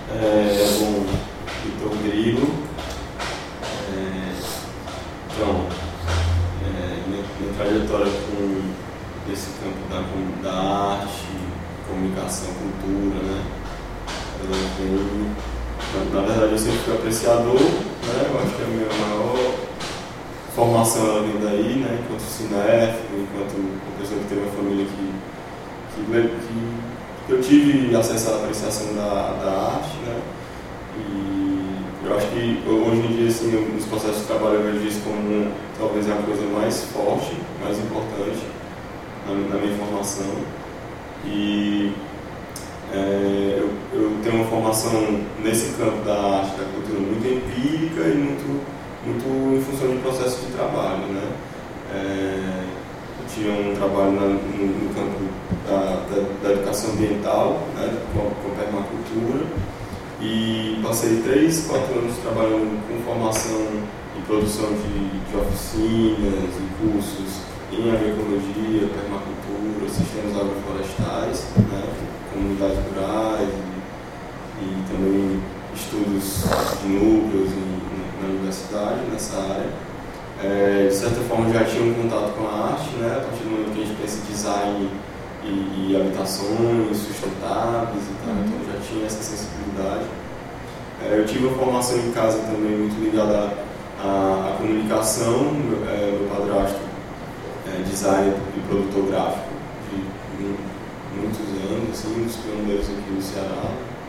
Bom, Vitor Grilo. Então, minha trajetória nesse campo da arte, comunicação, cultura, né? Na verdade, eu sempre fui apreciador, né? Eu acho que a minha maior formação ela vem daí, né? Enquanto cinéfilo, enquanto uma pessoa que teve uma família que eu tive acesso à apreciação da arte, né? E eu acho que hoje em dia, assim, nos processos de trabalho eu vejo isso como talvez a coisa mais forte, mais importante na minha formação. E eu tenho uma formação nesse campo da arte, da cultura, muito empírica e muito em função de processo de trabalho, né? Eu tinha um trabalho no campo da educação ambiental, né? com permacultura, e passei 3, 4 anos trabalhando com formação e produção de oficinas e cursos em agroecologia, permacultura, sistemas agroflorestais, né? Comunidades rurais e também estudos de núcleos na universidade, nessa área. De certa forma já tinha um contato com a arte, né? A partir do momento que a gente pensa em design e habitações sustentáveis e tal, então já tinha essa sensibilidade. Eu tive uma formação em casa também muito ligada à comunicação. Meu padrasto é designer e produtor gráfico de muitos anos, assim, um dos pioneiros aqui no Ceará.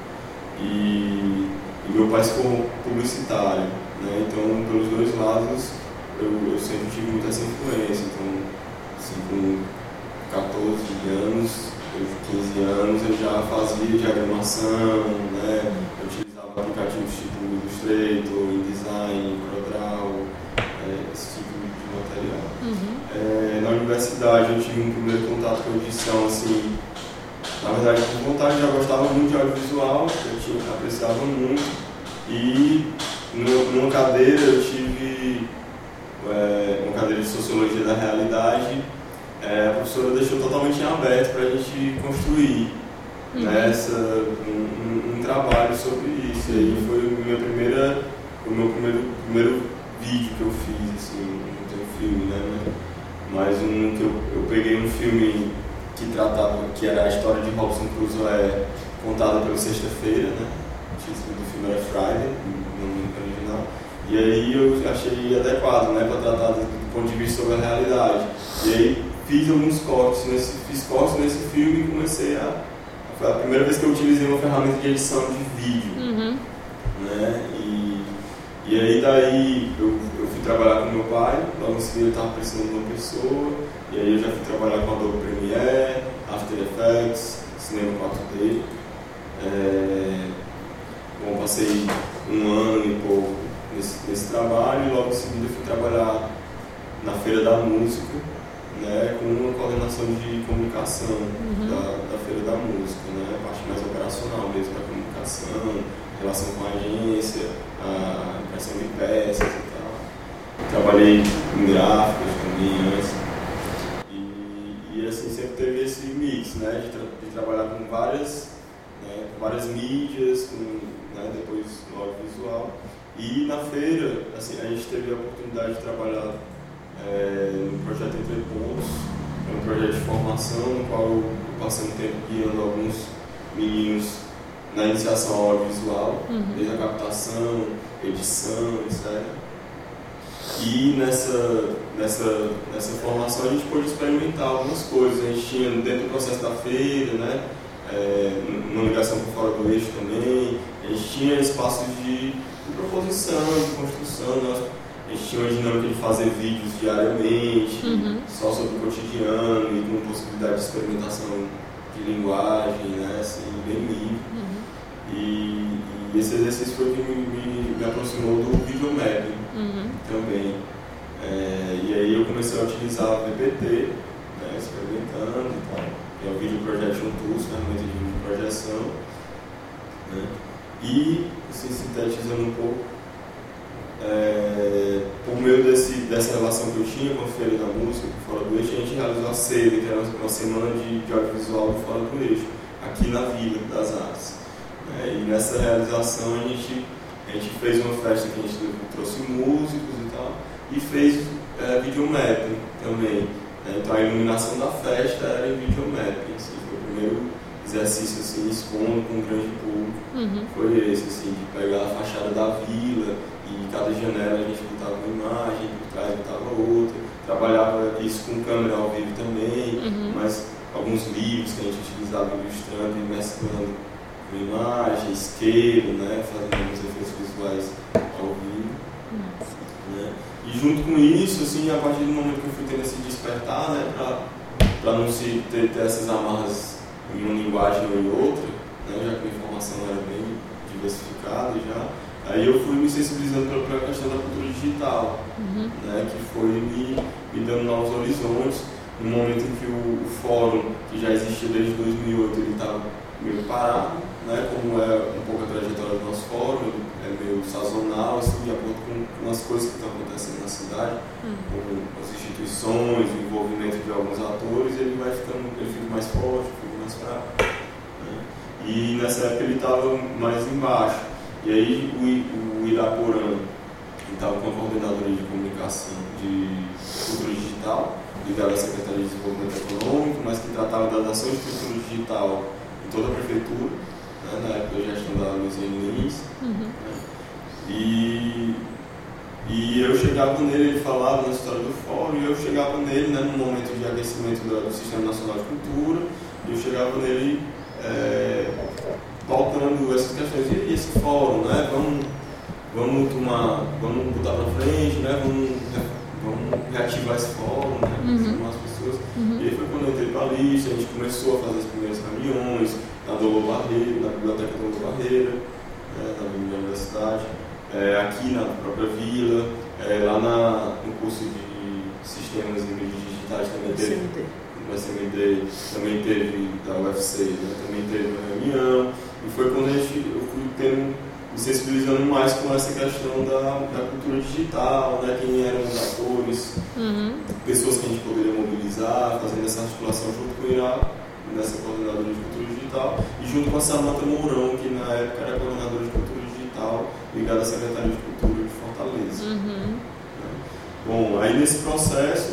E meu pai se formou publicitário, né? Então, pelos dois lados, eu sempre tive muita essa influência. Então, assim, com 14 anos, 15 anos, eu já fazia diagramação, né? Eu utilizava aplicativos tipo Illustrator, InDesign, CorelDRAW, esse tipo de material. Na universidade, eu tive um primeiro contato com a edição, assim, na verdade, com vontade, já gostava muito de audiovisual, eu apreciava muito, e numa cadeira eu tive uma cadeira de Sociologia da Realidade. A professora deixou totalmente em aberto para a gente construir um trabalho sobre isso. E aí foi o meu primeiro vídeo que eu fiz, assim, não tem um filme, né? Mas que eu peguei um filme que era a história de Robinson Crusoe contada pela Sexta-feira, né? O título do filme era Friday, no original. E aí eu achei adequado, né, para tratar do ponto de vista sobre a realidade. E aí fiz alguns cortes nesse filme e comecei foi a primeira vez que eu utilizei uma ferramenta de edição de vídeo. Né? E aí daí eu fui trabalhar com meu pai, logo em seguida eu estava precisando de uma pessoa, e aí eu já fui trabalhar com Adobe Premiere, After Effects, Cinema 4D. Passei um ano e pouco nesse trabalho, e logo em seguida eu fui trabalhar na Feira da Música, né, com uma coordenação de comunicação da Feira da Música, né, a parte mais operacional mesmo da comunicação, relação com a agência, a impressão de peças e tal. Trabalhei em gráficos também antes, e assim sempre teve esse mix, né, de trabalhar com várias mídias, depois no audiovisual. E na feira, assim, a gente teve a oportunidade de trabalhar no projeto Entre Pontos, um projeto de formação no qual eu passei um tempo guiando alguns meninos na iniciação ao audiovisual, desde a captação, edição, etc. E nessa formação a gente pôde experimentar algumas coisas. A gente tinha dentro do processo da feira, né, uma ligação por fora do eixo também, a gente tinha espaços de proposição, de construção, né? A gente tinha uma dinâmica de fazer vídeos diariamente, só sobre o cotidiano e com possibilidade de experimentação de linguagem, né, assim, bem livre. E esse exercício foi o que me aproximou do videomapping também. E aí eu comecei a utilizar o VPT, né, experimentando e tal. É o Video Projection Tools, ferramenta de vídeo projeção, né? E, assim, sintetizando um pouco, por meio dessa relação que eu tinha com a Feira da Música, Fora do Eixo, a gente realizou a SEDA, que era uma semana de audiovisual do Fora do Eixo, aqui na Vila das Artes. E nessa realização a gente fez uma festa que a gente trouxe músicos e tal, e fez videomapping também. Então a iluminação da festa era em videomapping. Assim, foi o primeiro exercício assim, expondo com um grande público. Foi esse, assim, de pegar a fachada da vila e cada janela a gente botava uma imagem, por trás botava outra. Trabalhava isso com câmera ao vivo também, mas alguns livros que a gente utilizava ilustrando e mesclando com imagem, isqueiro, né, fazendo alguns efeitos visuais ao vivo. Né. E junto com isso, assim, a partir do momento que eu fui tendo esse despertar, né, para não se ter essas amarras em uma linguagem ou em outra, né, já que a informação era bem diversificada já, aí eu fui me sensibilizando pela questão da cultura digital, né, que foi me dando novos horizontes, no momento em que o fórum, que já existia desde 2008, ele estava meio parado, né, como é um pouco a trajetória do nosso fórum, é meio sazonal, assim, de acordo com as coisas que estão acontecendo na cidade, com as instituições, o envolvimento de alguns atores, ele fica mais forte, fica mais fraco. Né? E nessa época ele estava mais embaixo. E aí o Iraporã, que estava com a coordenadoria de comunicação de cultura digital, ligada à Secretaria de Desenvolvimento Econômico, mas que tratava das ações de cultura digital em toda a prefeitura, né, na época da gestão da Luiziane Lins. Né, e eu chegava nele, ele falava na história do fórum, e eu chegava nele, né, no momento de aquecimento do Sistema Nacional de Cultura, e eu chegava nele pautando essas questões. E esse fórum, né, vamos botar para frente, né, vamos reativar esse fórum, né, chamar as pessoas. E aí foi quando eu entrei para a lista, a gente começou a fazer as primeiras reuniões na Dolo Barreira, na Biblioteca Dolo Barreira, né, na Biblioteca da cidade, aqui na própria vila, lá no curso de Sistemas e Mídias Digitais também teve, no SMD, também teve da UFC, né, também teve uma reunião, e foi quando eu fui me sensibilizando mais com essa questão da cultura digital, né, quem eram os atores, pessoas que a gente poderia mobilizar, fazendo essa articulação junto com o Irá, nessa coordenadora de cultura digital, e junto com a Samanta Mourão, que na época era coordenadora de cultura digital, ligada à Secretaria de Cultura de Fortaleza. Bom, aí nesse processo,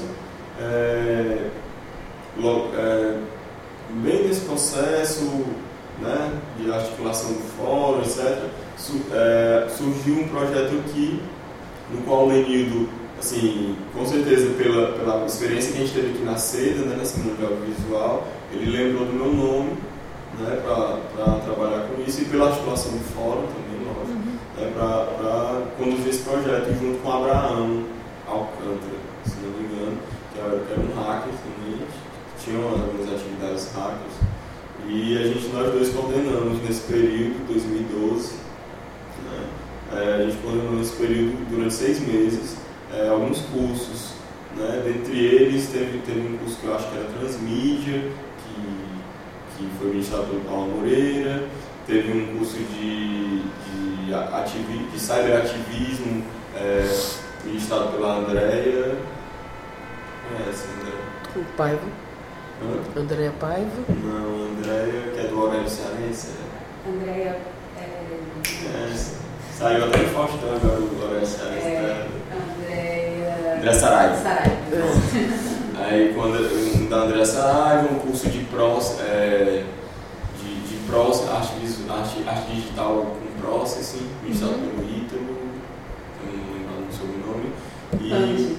bem nesse processo, né, de articulação do fórum, etc., surgiu um projeto aqui, no qual o Lenildo, assim, com certeza pela experiência que a gente teve aqui na SEDA, né, nessa Mundial Visual, ele lembrou do meu nome, né, para trabalhar com isso, e pela articulação do fórum também, lógico, né, para conduzir esse projeto junto com o Abraão Alcântara, se não me engano, que era um hacker também, tinha algumas atividades hackers, e nós dois coordenamos nesse período, 2012, né, a gente coordenou nesse período durante 6 meses, alguns cursos, né, dentre eles teve um curso que eu acho que era Transmídia, que foi ministrado pelo Paulo Moreira, teve um curso de cyberativismo, ministrado pela Andréia. Conhece a Andréia? O Paiva. Andréia Paiva? Não, Andréia, que é do Aurélio Cearense. Andréia saiu até em Faustão agora o Aurélio Cearense. Andréia Saraiva. Aí quando da Andréia Saraiva, um curso de arte digital com processing, ministrado pelo Ítalo, também não lembro o sobrenome.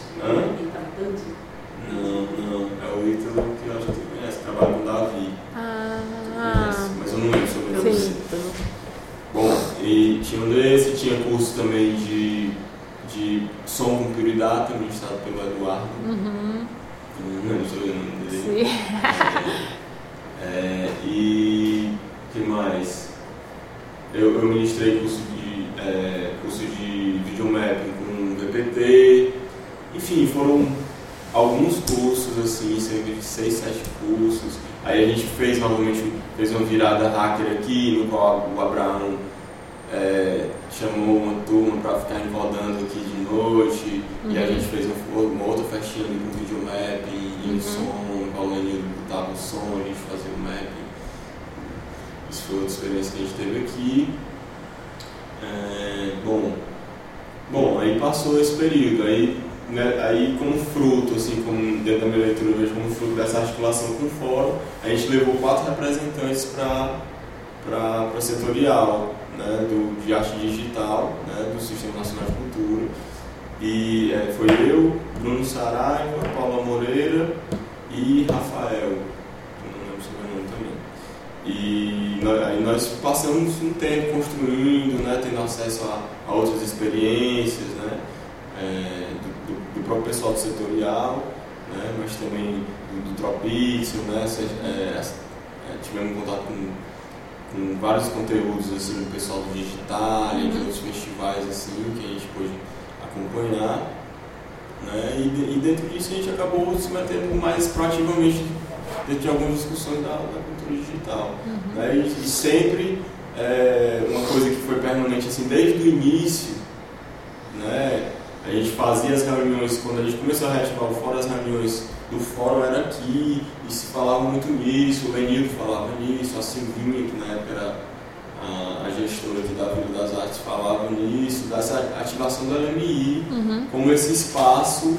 Não, é o Ítalo que eu acho que você conhece, trabalha com o Davi. Mas eu não lembro sobre o sobrenome. Bom, e tinha curso também de som com prioridade, ministrado pelo Eduardo. Não sei o nome dele. E o que mais? Eu ministrei curso de videomapping com VPT. Enfim, foram alguns cursos, assim, cerca de 6, 7 cursos. Aí a gente fez uma virada hacker aqui, no qual o Abraão chamou uma turma para ficar rodando aqui de noite, e a gente fez uma outra festinha ali com videomapping e som, no qual o Lenildo botava o som, a gente fazia o mapping. Isso Isso foi outra experiência que a gente teve aqui. Bom, aí passou esse período, aí como fruto, assim, como dentro da minha leitura eu vejo como fruto dessa articulação com o fórum, a gente levou 4 representantes para setorial, né, de arte digital, né, do Sistema Nacional de Cultura. E foi eu, Bruno Saraiva, Paula Moreira e Rafael, não lembro sobre o nome também. E aí nós passamos um tempo construindo, né, tendo acesso a outras experiências, né, do próprio pessoal do setorial, né, mas também do Tropixel, né, tivemos contato com vários conteúdos assim, do pessoal do digital, de outros festivais assim, que a gente pôde acompanhar, né? E dentro disso a gente acabou se metendo mais proativamente dentro de algumas discussões da cultura digital, né? E sempre uma coisa que foi permanente assim, desde o início, né? A gente fazia as reuniões, quando a gente começou a reativar o fórum, as reuniões do fórum era aqui, e se falava muito nisso, o Lenildo falava nisso, a Silvinha, que na época era a gestora aqui da Vila das Artes, falava nisso, dessa ativação do LMI, como esse espaço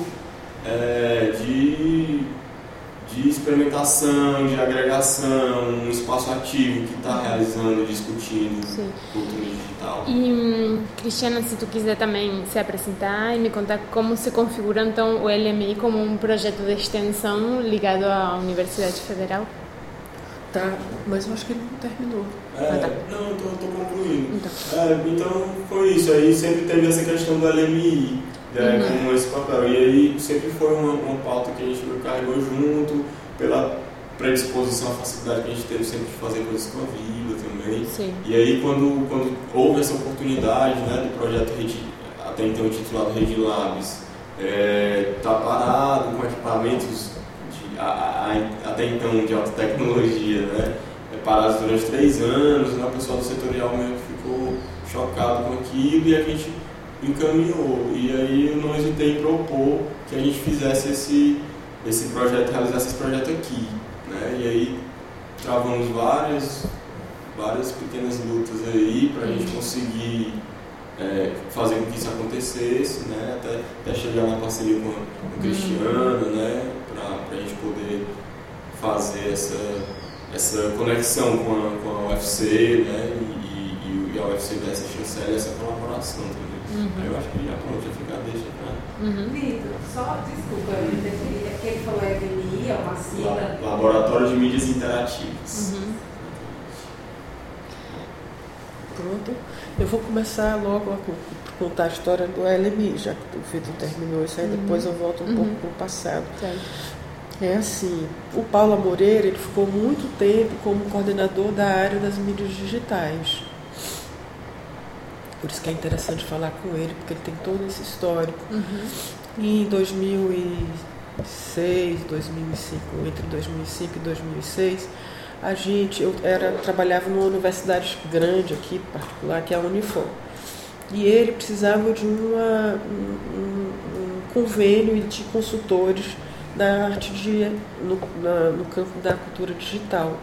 de experimentação, de agregação, um espaço ativo que está realizando, discutindo cultura digital. E, Cristiana, se tu quiser também se apresentar e me contar como se configura então o LMI como um projeto de extensão ligado à Universidade Federal. Tá, mas eu acho que ele não terminou. Não, estou concluindo. Então foi isso, aí sempre teve essa questão do LMI, como esse papel. E aí sempre foi uma pauta que a gente carregou junto, pela predisposição, a facilidade que a gente teve sempre de fazer coisas com a vida também. Sim. E aí quando houve essa oportunidade, né, do projeto até então intitulado Rede Labs, tá parado com equipamentos até então de alta tecnologia, né? Parados durante 3 anos, né? O pessoal do setorial meio que ficou chocado com aquilo e a gente encaminhou. E aí eu não hesitei em propor que a gente fizesse esse projeto, realizasse esse projeto aqui, né? E aí travamos várias pequenas lutas aí para a gente conseguir fazer com que isso acontecesse, né? Até chegar na parceria com o Cristiano, né? Para a gente poder fazer essa conexão com a UFC, né? E a UFC dar essa chancela, essa colaboração também. Aí eu acho que já pronto, já fica deixa para... Vitor, só desculpa, é que ele falou LMI, é uma sigla. Laboratório de Mídias Interativas. Pronto. Eu vou começar logo a contar a história do LMI, já que o Vitor terminou isso aí, depois eu volto um pouco para o passado. É assim, o Paula Moreira, ele ficou muito tempo como coordenador da área das mídias digitais. Por isso que é interessante falar com ele, porque ele tem todo esse histórico. E em 2006, 2005, entre 2005 e 2006, eu trabalhava numa universidade grande aqui, particular, que é a Unifor. E ele precisava de um convênio de consultores da arte no campo da cultura digital.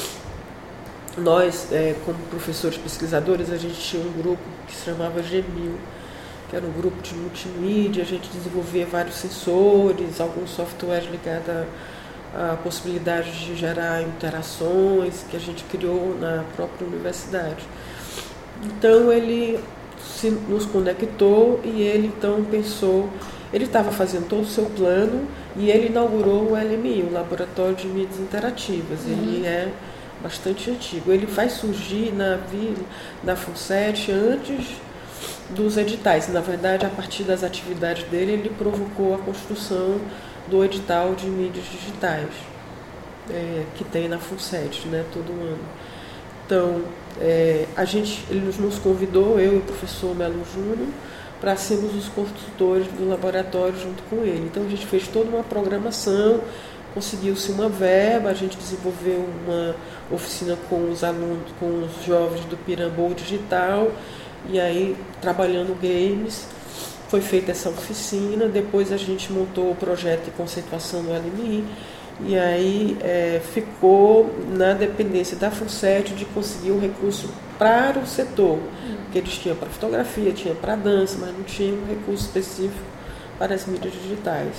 Nós, como professores pesquisadores, a gente tinha um grupo que se chamava GMIL, que era um grupo de multimídia. A gente desenvolvia vários sensores, alguns softwares ligados a possibilidade de gerar interações que a gente criou na própria universidade. Então ele nos conectou e ele então pensou, ele estava fazendo todo o seu plano e ele inaugurou o LMI, o Laboratório de Mídias Interativas. Ele é bastante antigo. Ele faz surgir na FUNSET antes dos editais. Na verdade, a partir das atividades dele, ele provocou a construção do edital de mídias digitais, que tem na FUNSET, né, todo ano. Então, ele nos convidou, eu e o professor Melo Júnior, para sermos os consultores do laboratório junto com ele. Então, a gente fez toda uma programação, conseguiu-se uma verba, a gente desenvolveu uma oficina com os alunos, com os jovens do Pirambu Digital, e aí, trabalhando games, foi feita essa oficina. Depois a gente montou o projeto de conceituação do LMI, e aí ficou na dependência da FUNSET de conseguir um recurso para o setor, porque eles tinham para fotografia, tinha para dança, mas não tinha um recurso específico para as mídias digitais.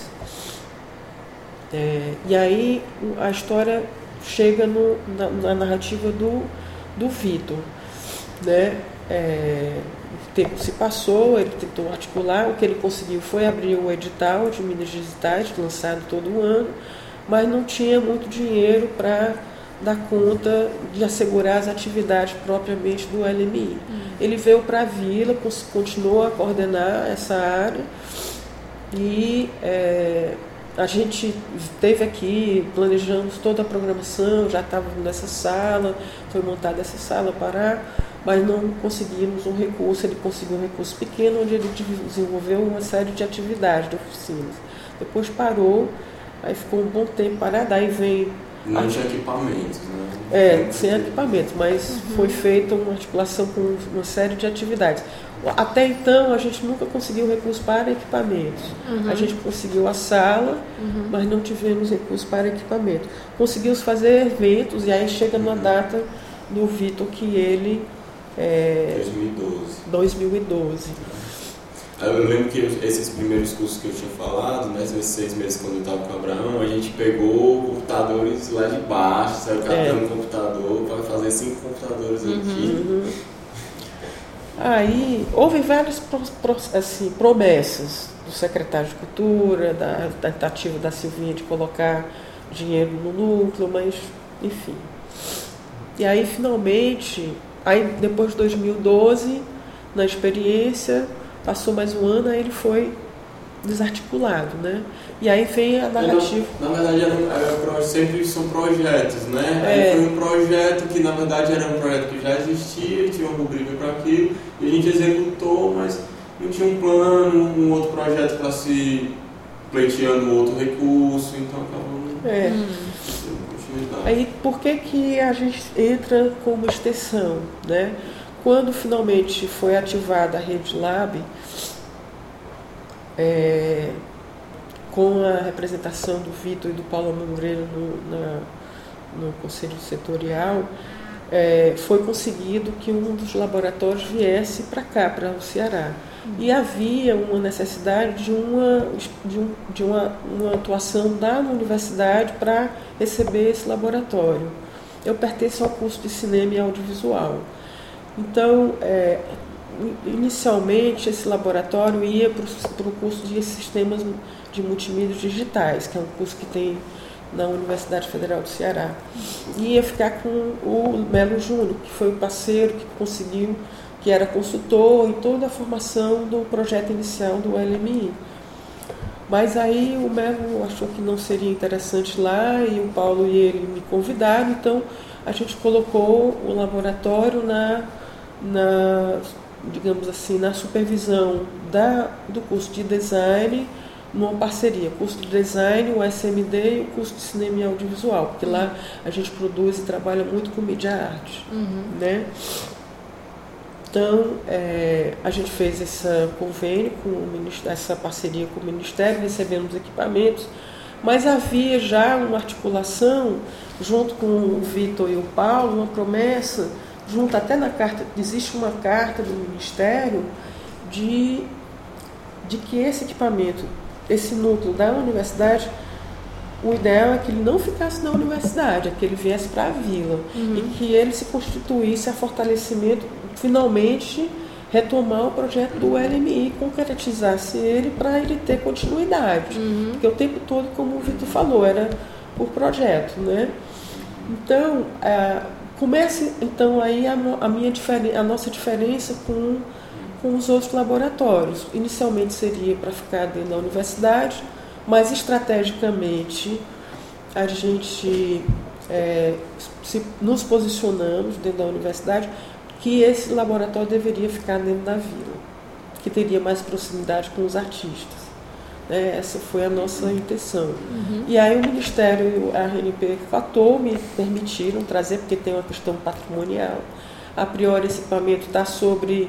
E aí a história chega na narrativa do Vitor, né? O tempo se passou, ele tentou articular, o que ele conseguiu foi abrir o edital de mídias digitais, lançado todo ano, mas não tinha muito dinheiro para dar conta de assegurar as atividades propriamente do LMI. Ele veio para a Vila, continuou a coordenar essa área e a gente esteve aqui, planejamos toda a programação, já estávamos nessa sala, foi montada essa sala mas não conseguimos um recurso. Ele conseguiu um recurso pequeno, onde ele desenvolveu uma série de atividades, de oficinas. Depois parou, aí ficou um bom tempo parado, aí vem... Não tinha equipamentos, né? Sem equipamentos, mas foi feita uma articulação com uma série de atividades. Até então, a gente nunca conseguiu recurso para equipamentos. A gente conseguiu a sala, mas não tivemos recurso para equipamento. Conseguimos fazer eventos, e aí chega numa data do Vitor que ele... 2012. Eu lembro que esses primeiros cursos que eu tinha falado, né, esses 6 meses quando eu estava com o Abraão, a gente pegou computadores lá de baixo, saiu catando computador para fazer 5 computadores aqui. Aí houve várias promessas do secretário de Cultura, da tentativa da Silvinha de colocar dinheiro no núcleo, mas enfim. E aí finalmente, depois de 2012, na experiência, passou mais um ano, aí ele foi desarticulado, né? E aí vem a narrativa... Na verdade, sempre são projetos, né? Aí foi um projeto que, na verdade, era um projeto que já existia, tinha uma rubrica para aquilo, e a gente executou, mas não tinha um plano, um outro projeto para se pleiteando outro recurso, então acabou... Aí, por que a gente entra como extensão, né? Quando finalmente foi ativada a Rede Lab, com a representação do Vitor e do Paulo Moreira no Conselho Setorial, foi conseguido que um dos laboratórios viesse para cá, para o Ceará. E havia uma necessidade de uma atuação da universidade para receber esse laboratório. Eu pertenço ao curso de Cinema e Audiovisual. Então, inicialmente, esse laboratório ia para o curso de Sistemas de Multimídia Digitais, que é um curso que tem na Universidade Federal do Ceará. E ia ficar com o Melo Júnior, que foi o parceiro que conseguiu, que era consultor em toda a formação do projeto inicial do LMI. Mas aí o Melo achou que não seria interessante lá, e o Paulo e ele me convidaram, então a gente colocou o laboratório digamos assim, na supervisão do curso de design, numa parceria, curso de design, o SMD e o curso de cinema e audiovisual, porque lá a gente produz e trabalha muito com mídia arte, né? Então, a gente fez esse convênio, essa parceria com o Ministério, recebemos equipamentos, mas havia já uma articulação, junto com o Vitor e o Paulo, uma promessa, junto até na carta, existe uma carta do Ministério de que esse equipamento, esse núcleo da universidade, o ideal é que ele não ficasse na universidade, é que ele viesse para a vila, e que ele se constituísse a fortalecimento, finalmente retomar o projeto do LMI, concretizasse ele para ele ter continuidade, porque o tempo todo, como o Vitor falou, era por projeto, né? Então, começa então aí a nossa diferença com os outros laboratórios. Inicialmente seria para ficar dentro da universidade, mas estrategicamente a gente nos posicionamos dentro da universidade que esse laboratório deveria ficar dentro da vila, que teria mais proximidade com os artistas. Essa foi a nossa intenção. E aí o Ministério e a RNP fatou, me permitiram trazer, porque tem uma questão patrimonial. A priori esse equipamento está sobre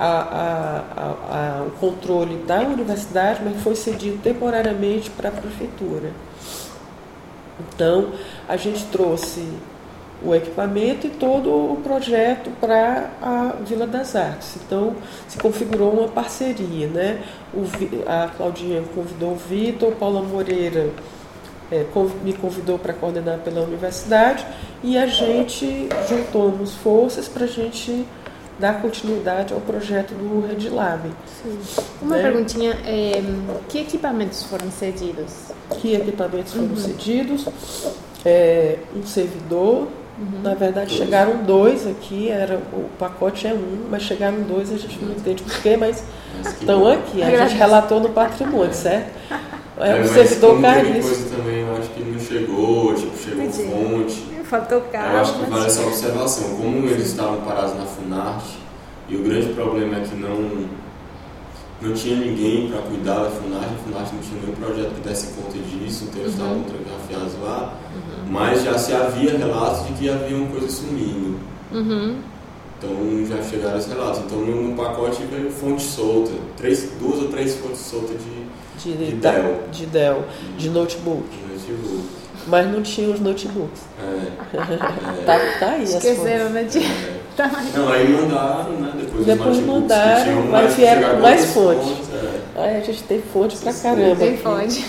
o controle da universidade, mas foi cedido temporariamente para a prefeitura. Então, a gente trouxe o equipamento e todo o projeto para a Vila das Artes. Então, se configurou uma parceria, né? A Claudinha convidou o Vitor, Paula Moreira me convidou para coordenar pela universidade e a gente juntamos forças para a gente dar continuidade ao projeto do RedLab. Uma perguntinha, que equipamentos foram cedidos? Que equipamentos foram cedidos? Um servidor. Na verdade, chegaram 2 aqui, o pacote é 1, mas chegaram 2, a gente não entende porquê, mas estão aqui, a gente relatou no patrimônio, certo? O servidor caríssimo. Coisa também, eu acho que não chegou, chegou fonte. Faltou carro. Eu acho que vale essa observação, como eles estavam parados na Funarte, e o grande problema é que não tinha ninguém para cuidar da Funarte, a Funarte não tinha nenhum projeto que desse conta disso, então eles estavam trancafiados lá, mas já se havia relatos de que haviam coisas sumindo. Então já chegaram esses relatos. Então no pacote veio fonte solta, 2 ou 3 fontes soltas de Dell. De notebook. Mas não tinha os notebooks. Tá aí. Esqueceram, né? Não, aí mandaram, né? Depois mandaram, mas vieram com mais fontes. Aí a gente tem fonte pra caramba. Tem fonte.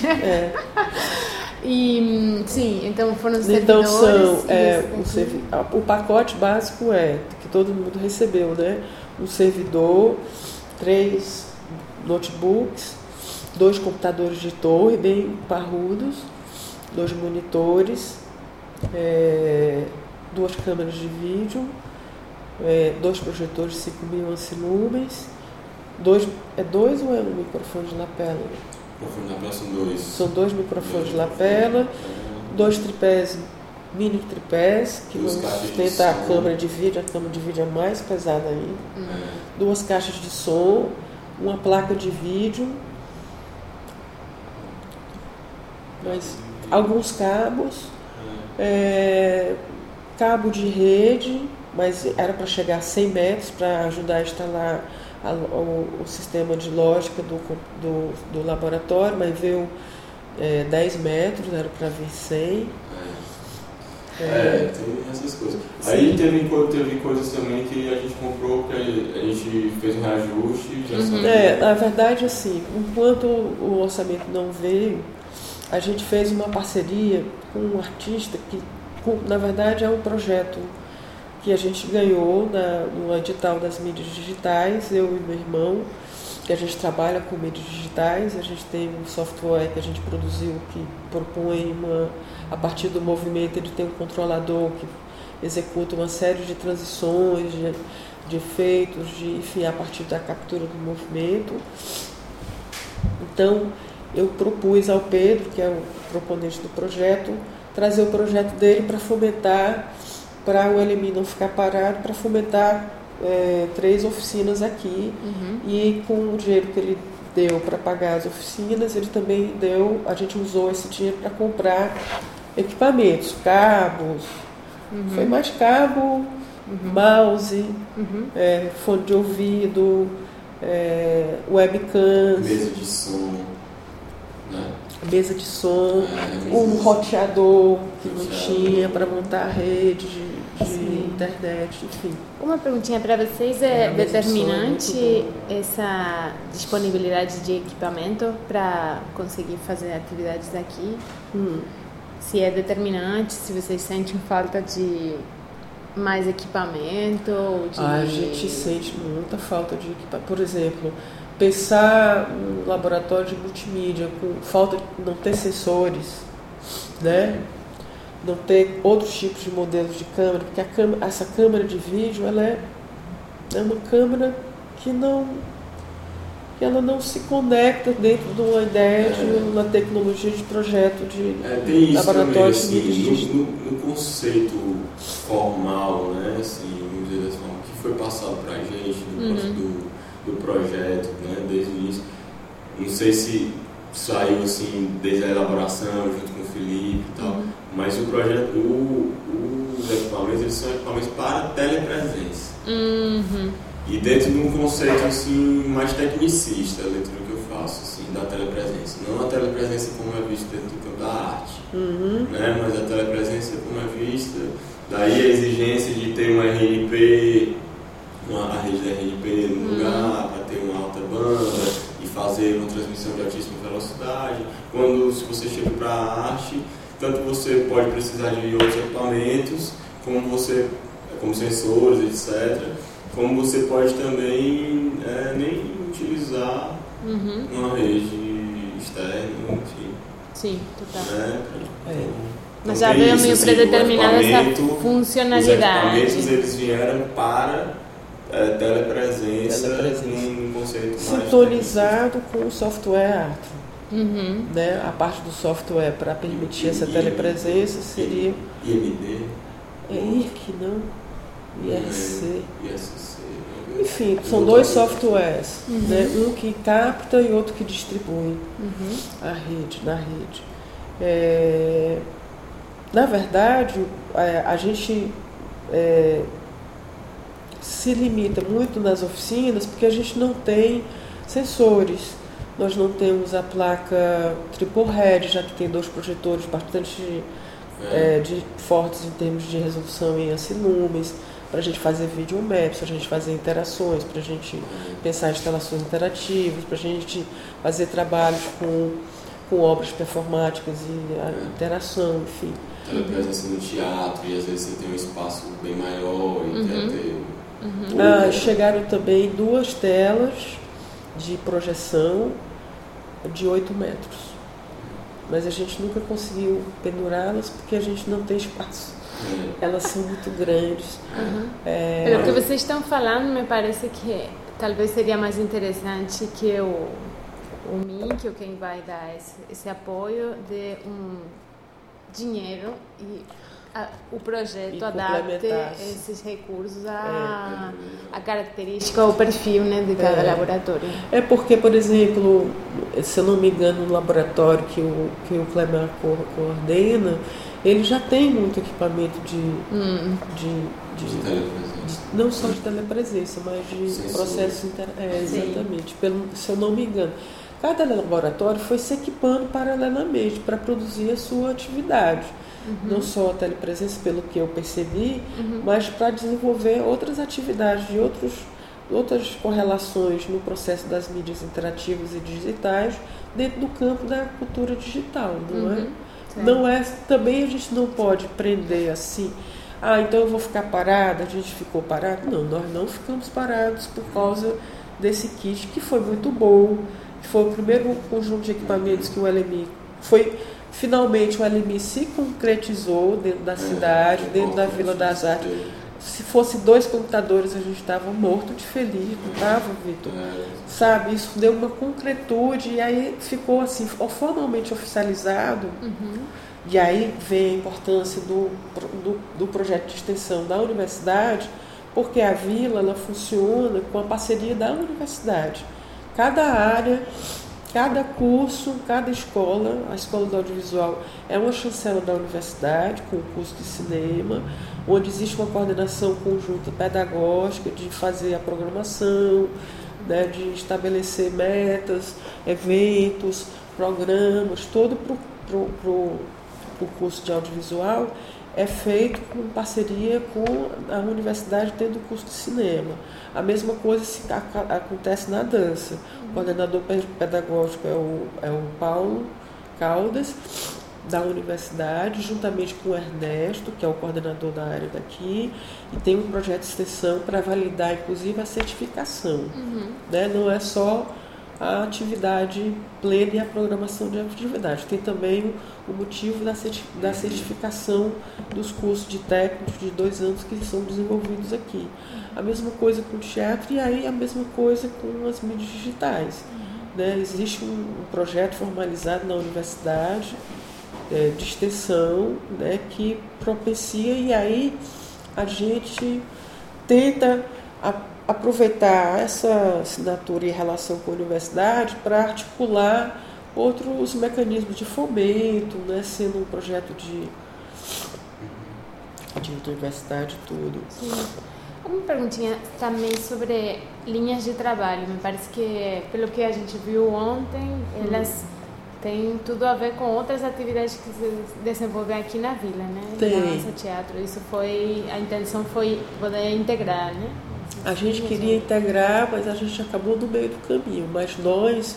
E sim, então foram os então servidores. O pacote básico que todo mundo recebeu, né? Um servidor, 3 notebooks, 2 computadores de torre bem parrudos, 2 monitores, 2 câmeras de vídeo, 2 projetores de 5.000 ancilumens, 2 ou é um microfone de lapela? Microfone de lapela são 2. São 2 microfones de lapela, 2 tripés, mini tripés, que vão sustentar a câmera de vídeo é mais pesada ainda, 2 caixas de som, uma placa de vídeo, mas alguns cabos, cabo de rede, mas era para chegar a 100 metros para ajudar a instalar o sistema de lógica do laboratório, mas veio 10 metros, era para vir 100. Tem essas coisas. Sim. Aí teve coisas também que a gente comprou, que a gente fez um reajuste e já sabia. Na verdade, assim, enquanto o orçamento não veio, a gente fez uma parceria com um artista que, na verdade, é um projeto que a gente ganhou no edital das mídias digitais, eu e meu irmão, que a gente trabalha com mídias digitais, a gente tem um software que a gente produziu que propõe a partir do movimento, ele tem um controlador que executa uma série de transições, de efeitos, enfim, a partir da captura do movimento. Então, eu propus ao Pedro, que é o proponente do projeto, trazer o projeto dele para fomentar, para o LMI não ficar parado, para fomentar 3 oficinas aqui. E com o dinheiro que ele deu para pagar as oficinas, ele também a gente usou esse dinheiro para comprar equipamentos, cabos, foi mais cabo, mouse, fone de ouvido, webcams, mesa de som, um roteador que não tinha para montar a rede de internet, enfim. Uma perguntinha para vocês, é determinante essa disponibilidade de equipamento para conseguir fazer atividades aqui? Se é determinante, se vocês sentem falta de mais equipamento? A gente sente muita falta de equipamento. Por exemplo, pensar um laboratório de multimídia com falta de não ter sensores, né? Não ter outros tipos de modelos de câmera, porque essa câmera de vídeo ela é uma câmera que ela não se conecta dentro de uma ideia de uma tecnologia de projeto de laboratório de mídia. No conceito formal, né, assim, vamos dizer dessa forma, que foi passado para a gente do projeto, né, desde o início. Não sei se saiu assim desde a elaboração junto com o Felipe e tal, mas o projeto, os equipamentos, eles são equipamentos para telepresença. E dentro de um conceito assim mais tecnicista, dentro do que eu falo. faço assim, da telepresença. Não a telepresença como é vista dentro do campo da arte, né? Mas a telepresença como é vista, daí a exigência de ter uma RNP, a rede da RNP no lugar, para ter uma alta banda e fazer uma transmissão de altíssima velocidade. Se você chega para a arte, tanto você pode precisar de outros equipamentos, como sensores, etc. Como você pode também nem utilizar uma rede externa, enfim. Sim, total. Né? Mas já veio meio predeterminada essa funcionalidade. Os equipamentos eles vieram para telepresença num conceito mais sintonizado com o software Artron. Né? A parte do software para permitir essa telepresença seria IMD? IRC, não? IRC. ISC. Enfim, são dois softwares, né? Um que capta e outro que distribui na rede. Na verdade, a gente se limita muito nas oficinas porque a gente não tem sensores. Nós não temos a placa triple head, já que tem 2 projetores bastante fortes em termos de resolução em ANSI-lumens, para a gente fazer video maps, para a gente fazer interações, para a gente pensar instalações interativas, para a gente fazer trabalhos com obras performáticas e interação, enfim. Telepresença no teatro, e às vezes você tem um espaço bem maior e quer ter... chegaram também 2 telas de projeção de 8 metros. Mas a gente nunca conseguiu pendurá-las porque a gente não tem espaço. Elas são muito grandes. Pelo que vocês estão falando, me parece que talvez seria mais interessante que o MINC, ou quem vai dar esse apoio, dê dinheiro e o projeto adapte esses recursos à característica ou perfil, né, de cada laboratório. Porque, por exemplo, se eu não me engano, no laboratório que o Clemar coordena, ele já tem muito equipamento de não só de telepresença, mas de processos exatamente, se eu não me engano. Cada laboratório foi se equipando paralelamente para produzir a sua atividade. Não só a telepresença, pelo que eu percebi, mas para desenvolver outras atividades de outras correlações no processo das mídias interativas e digitais dentro do campo da cultura digital, não é? Não é, também a gente não pode prender assim, então eu vou ficar parada, a gente ficou parado. Não, nós não ficamos parados por causa desse kit que foi muito bom, que foi o primeiro conjunto de equipamentos que o LMI foi. Finalmente o LMI se concretizou dentro da cidade, dentro da Vila das Artes. Se fosse 2 computadores, a gente estava morto de feliz, não estava, Vitor? Sabe, isso deu uma concretude e aí ficou assim, formalmente oficializado. E aí vem a importância do projeto de extensão da universidade, porque a Vila ela funciona com a parceria da universidade. Cada área, cada curso, cada escola, a Escola do Audiovisual é uma chancela da universidade, com o curso de cinema, onde existe uma coordenação conjunta pedagógica de fazer a programação, né, de estabelecer metas, eventos, programas, todo para o curso de audiovisual é feito com parceria com a universidade dentro do curso de cinema. A mesma coisa acontece na dança. O coordenador pedagógico é o Paulo Caldas, da universidade, juntamente com o Ernesto, que é o coordenador da área daqui, e tem um projeto de extensão para validar, inclusive, a certificação. Né? Não é só a atividade plena e a programação de atividade. Tem também o motivo da certificação dos cursos de técnicos de 2 anos que são desenvolvidos aqui. A mesma coisa com o teatro e aí a mesma coisa com as mídias digitais. Né? Existe um projeto formalizado na universidade de extensão, né, que propicia e aí a gente tenta aproveitar essa assinatura em relação com a universidade para articular outros mecanismos de fomento, né, sendo um projeto de universidade e tudo. Sim. uma perguntinha também sobre linhas de trabalho. Me parece que, pelo que a gente viu ontem, elas têm tudo a ver com outras atividades que se desenvolvem aqui na vila, né? Dança, teatro. Isso foi, a intenção foi poder integrar, né? A gente queria integrar, mas a gente acabou no meio do caminho. Mas nós,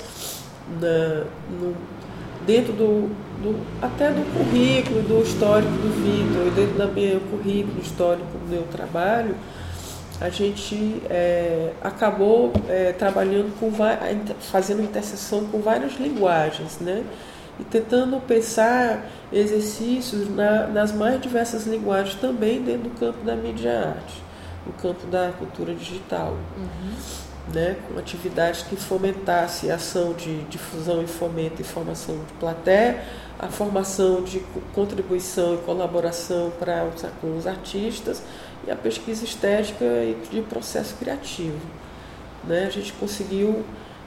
dentro até do currículo, do histórico do Vitor, e dentro do meu currículo histórico do meu trabalho, a gente acabou trabalhando fazendo interseção com várias linguagens, né? E tentando pensar exercícios nas mais diversas linguagens também dentro do campo da mídia arte, no campo da cultura digital. Né, com atividades que fomentasse a ação de difusão e fomento e formação de plateia, a formação de contribuição e colaboração com os artistas e a pesquisa estética e de processo criativo. Né? A gente conseguiu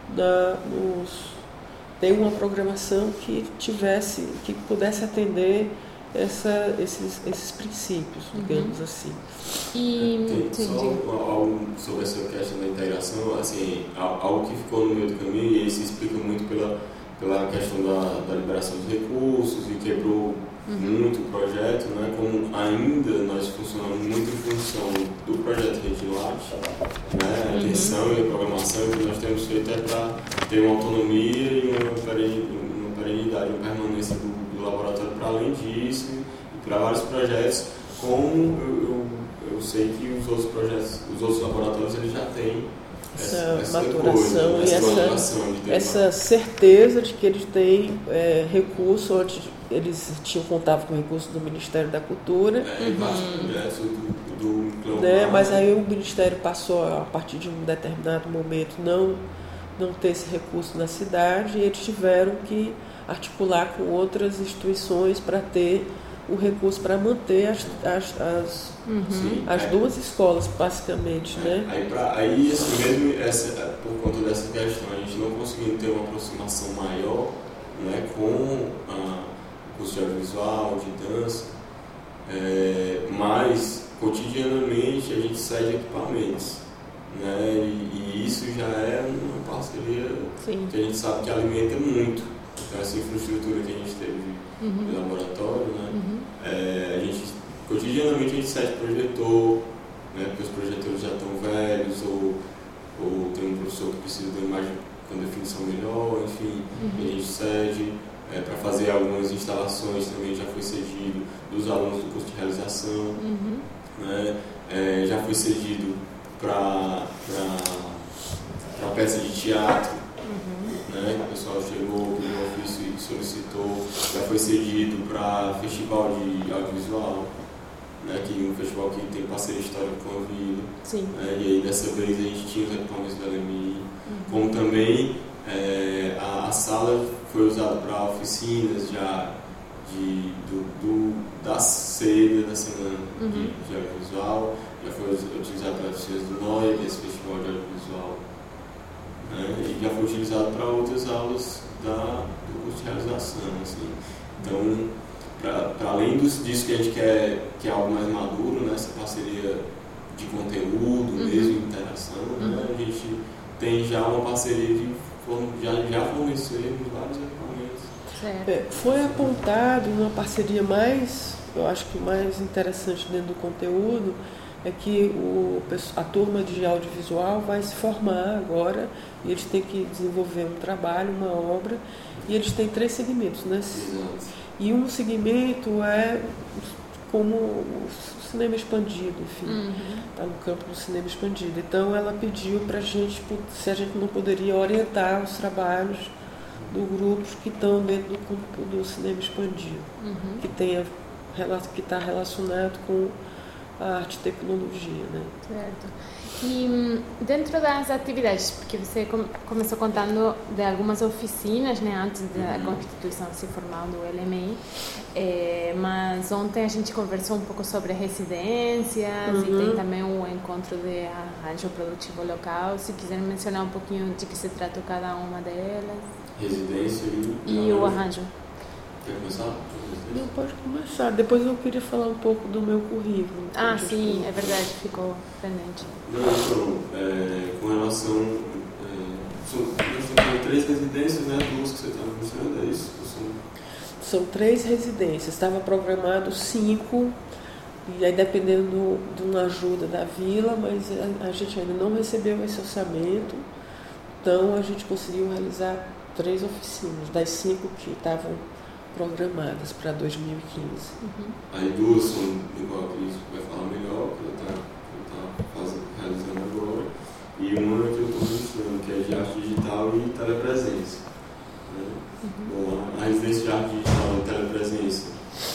ter uma programação que pudesse atender esses princípios, digamos assim. Só algo sobre essa questão da integração, assim, algo que ficou no meio do caminho, e aí se explica muito pela questão da liberação dos recursos e quebrou muito o projeto, né? Como ainda nós funcionamos muito em função do projeto Retilate, né? A atenção e a programação que nós temos feito para ter uma autonomia e uma perenidade, uma permanência do laboratório para além disso e para vários projetos, como eu sei que os outros projetos, os outros laboratórios, eles já têm essa maturação e essa certeza de que eles têm recurso, onde eles contavam com recurso do Ministério da Cultura. Projetos do né? Mas aí o Ministério passou, a partir de um determinado momento, não ter esse recurso na cidade, e eles tiveram que articular com outras instituições para ter o recurso para manter as duas escolas, basicamente, né? Aí assim, mesmo por conta dessa questão, a gente não conseguiu ter uma aproximação maior, né, com o curso de audiovisual, de dança, mas cotidianamente a gente cede equipamentos, né? E isso já é uma parceria que a gente sabe que alimenta muito. Então essa infraestrutura que a gente teve no laboratório, né? A gente cotidianamente a gente cede projetor, né? Porque os projetores já estão velhos, ou tem um professor que precisa de uma imagem com definição melhor, enfim, a gente cede. Para fazer algumas instalações também já foi cedido dos alunos do curso de realização, né? Já foi cedido para peça de teatro, né? O pessoal chegou, pediu um ofício e solicitou, já foi cedido para festival de audiovisual, né? Que é um festival que tem parceria histórica com a vila. Né? E aí dessa vez a gente tinha os equipamentos da LMI, como também a sala foi usada para oficinas já da seda da semana de audiovisual, já foi utilizado para oficinas do NOI, esse festival de audiovisual, né? E já foi utilizado para outras aulas do curso de realização. Assim. Então, para além disso que a gente quer, que é algo mais maduro, né? Essa parceria de conteúdo, mesmo interação, né? A gente tem já uma parceria já fornecemos vários equipamentos. Foi apontado uma parceria eu acho que mais interessante dentro do conteúdo, é que a turma de audiovisual vai se formar agora e eles têm que desenvolver um trabalho, uma obra, e eles têm 3 segmentos, né? Exato. E um segmento é como o cinema expandido, enfim, está no campo do cinema expandido. Então ela pediu para a gente se a gente não poderia orientar os trabalhos dos grupos que estão dentro do campo do cinema expandido, que está relacionado com a arte e tecnologia, né? Certo. E dentro das atividades, porque você começou contando de algumas oficinas, né, antes da constituição se formal do LMI, mas ontem a gente conversou um pouco sobre residências e tem também um encontro de arranjo produtivo local. Se quiser mencionar um pouquinho de que se trata cada uma delas. Residência e o arranjo. Quer começar? Não, pode começar. Depois eu queria falar um pouco do meu currículo. Ah, sim, é verdade, ficou pendente. Não, então, com relação... nós temos 3 residências, né? 2 que você estava mencionando, é isso? São 3 residências. Estava programado 5, e aí dependendo de uma ajuda da vila, mas a gente ainda não recebeu esse orçamento, então a gente conseguiu realizar 3 oficinas, das 5 que estavam programadas para 2015. Aí 2 são, igual a Cris vai falar melhor, que ela está realizando agora, e uma que eu estou mencionando, que é de arte digital e telepresença. Né? Bom, a residência de arte digital e telepresença,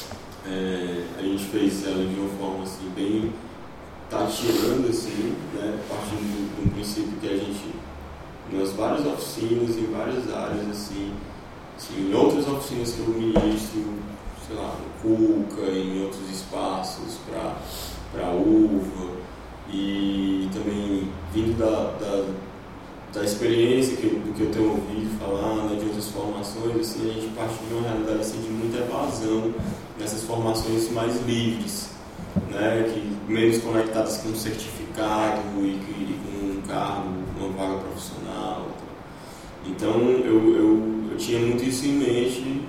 a gente fez ela de uma forma assim, bem tateando, assim, né? Partindo do princípio que a gente, nas várias oficinas, em várias áreas, assim, em outras oficinas que eu ministro, sei lá, no Cuca, em outros espaços para uva, e também vindo da experiência do que eu tenho ouvido falar, né, de outras formações, assim, a gente parte de uma realidade assim, de muita evasão nessas formações mais livres, né, que menos conectadas com um certificado e com um cargo, uma vaga profissional. Então eu tinha muito isso em mente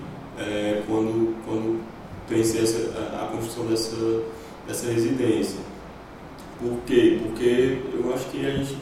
quando pensei a construção dessa residência. Por quê? Porque eu acho que a gente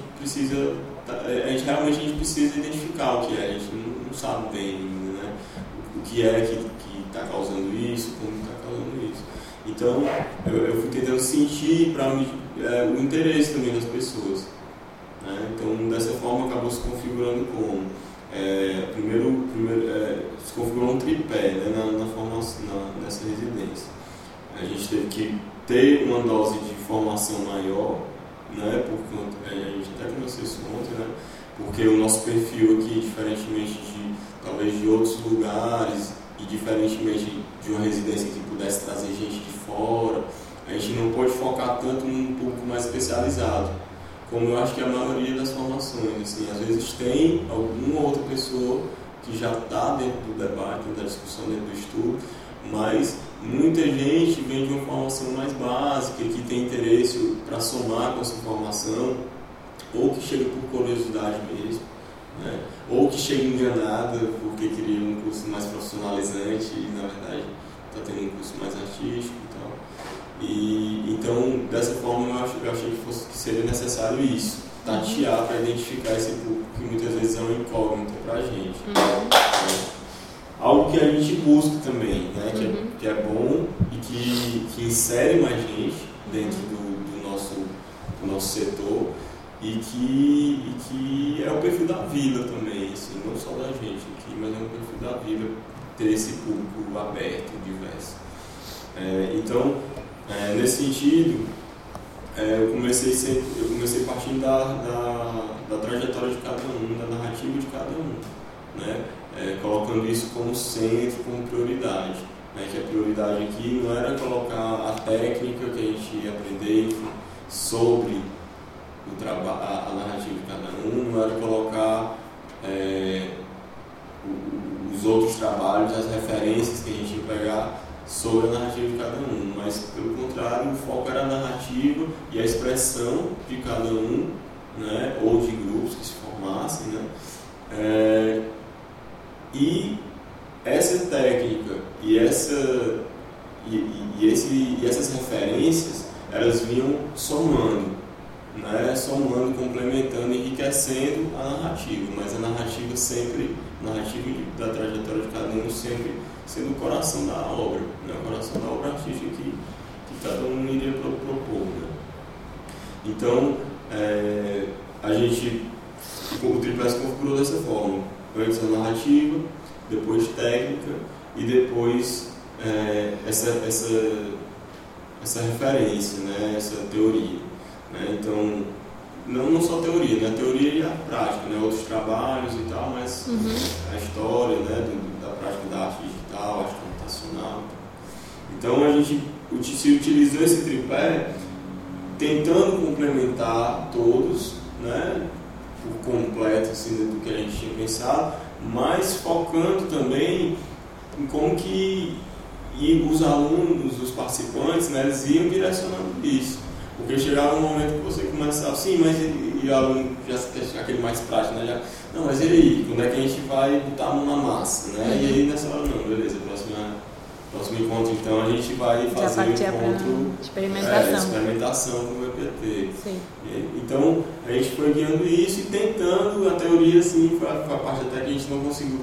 realmente precisa identificar o que é, a gente não sabe bem ainda, né? O que é que está causando isso, como está causando isso. Então eu fui tentando sentir o interesse também das pessoas. Né? Então dessa forma acabou se configurando como primeiro se configurou um tripé, né, na formação, nessa residência. A gente teve que ter uma dose de formação maior, né, porque a gente até conversou isso ontem, né, porque o nosso perfil aqui, diferentemente talvez de outros lugares e diferentemente de uma residência que pudesse trazer gente de fora, a gente não pode focar tanto num público mais especializado, como eu acho que a maioria das formações, assim, às vezes tem alguma outra pessoa que já está dentro do debate, dentro da discussão, dentro do estudo, mas muita gente vem de uma formação mais básica, que tem interesse para somar com essa formação, ou que chega por curiosidade mesmo, né? Ou que chega enganada porque queria um curso mais profissionalizante e na verdade está tendo um curso mais artístico e tal. E então dessa forma eu achei que seria necessário isso, tatear para identificar esse público que muitas vezes é uma incógnita para a gente. Né? Algo que a gente busca também, né? Que é bom e que insere mais gente dentro do nosso setor e que é o perfil da vila também, assim, não só da gente aqui, mas é o perfil da vila ter esse público aberto, diverso. Então, nesse sentido, eu comecei partindo da trajetória de cada um, da narrativa de cada um, né? Colocando isso como centro, como prioridade, né? Que a prioridade aqui não era colocar a técnica que a gente ia aprender sobre a narrativa de cada um, não era colocar os outros trabalhos, as referências que a gente ia pegar sobre a narrativa de cada um, mas pelo contrário, o foco era a narrativa e a expressão de cada um, né? Ou de grupos que se formassem, né? E essa técnica e essas referências, elas vinham somando, né? Somando, complementando, enriquecendo a narrativa, mas a narrativa da trajetória de cada um sempre sendo o coração da obra, né? O coração da obra artística que cada um iria propor, né? Então, o tripé se configurou dessa forma: antes a narrativa, depois técnica e depois essa referência, né? Essa teoria, né? Então, não só teoria, né? A teoria e a prática, né? Outros trabalhos e tal, mas a história, né? Da prática da arte digital, arte computacional. Então a gente se utilizou esse tripé tentando complementar todos, né? Por completo, assim, do que a gente tinha pensado, mas focando também em como que os alunos, os participantes, né, eles iam direcionando isso. Porque chegava um momento que você começava, sim, mas e o aluno já aquele mais prático, né? Já, não, mas e aí, quando é que a gente vai botar a mão na massa, né? E aí nessa hora, não, beleza, próximo encontro, então a gente vai fazer um encontro experimentação com o VPT. Sim. Então a gente foi guiando isso e tentando, a teoria assim, foi a parte até que a gente não conseguiu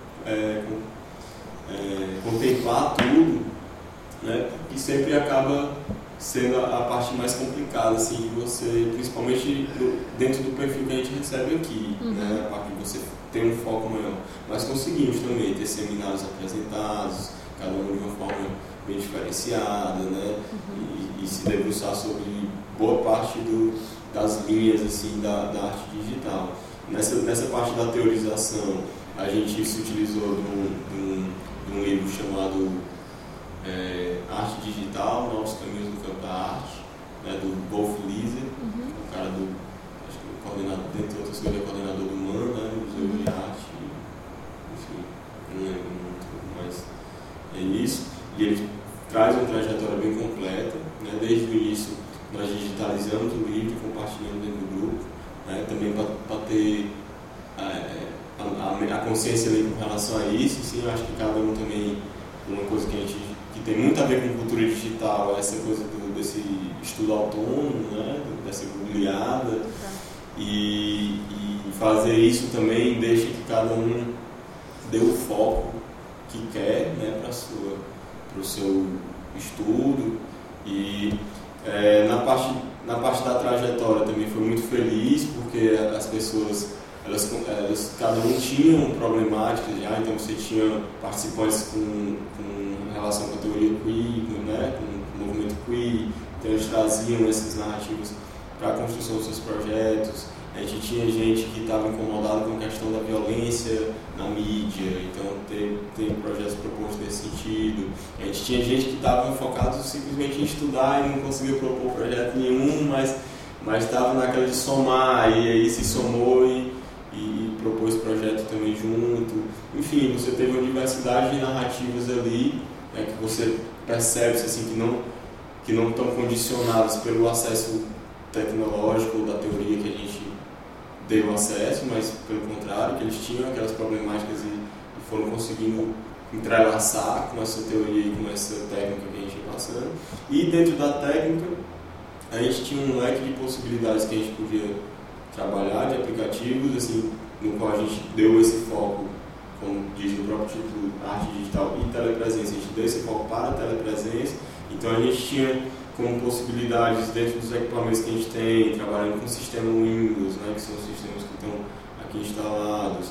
contemplar tudo, né? E sempre acaba sendo a parte mais complicada, assim, de você, principalmente dentro do perfil que a gente recebe aqui, né? A parte de você ter um foco maior. Mas conseguimos também ter seminários apresentados, cada um de uma forma bem diferenciada, né? E se debruçar sobre boa parte das linhas, assim, da arte digital. Nessa parte da teorização, a gente se utilizou de um livro chamado Arte Digital, Novos Caminhos do Campo da Arte, né, do Wolf Lieser, o cara acho que o coordenador, dentre outras coisas, é coordenador do MAN, né, Museu de Arte, enfim, não lembro muito, mas é isso. E ele traz uma trajetória bem completa, né, desde o início nós digitalizamos o livro e compartilhamos dentro do grupo, né, também para ter a consciência ali com relação a isso. Sim, eu acho que cada um também, uma coisa que tem muito a ver com cultura digital, essa coisa desse estudo autônomo, né, dessa googleada, e fazer isso também deixa que cada um dê o foco que quer, né, para o seu estudo. E na parte da trajetória também foi muito feliz, porque as pessoas, elas cada um tinham problemáticas já, então você tinha participantes com relação com a teoria queer, né, com o movimento queer, então eles traziam essas narrativas para a construção dos seus projetos. A gente tinha gente que estava incomodada com a questão da violência na mídia, então tem projetos propostos nesse sentido. A gente tinha gente que estava focado simplesmente em estudar e não conseguia propor projeto nenhum, mas estava naquela de somar, e aí se somou e propôs projeto também junto. Enfim, você teve uma diversidade de narrativas ali, né, que você percebe assim, que não estão condicionadas pelo acesso tecnológico da teoria que a gente deu acesso, mas pelo contrário, que eles tinham aquelas problemáticas e foram conseguindo entrelaçar com essa teoria e com essa técnica que a gente ia passando. E dentro da técnica, a gente tinha um leque de possibilidades que a gente podia trabalhar, de aplicativos, assim, no qual a gente deu esse foco, como diz o próprio título, arte digital e telepresença. A gente deu esse foco para a telepresença, então a gente tinha como possibilidades dentro dos equipamentos que a gente tem, trabalhando com o sistema Windows, né, que são os sistemas que estão aqui instalados.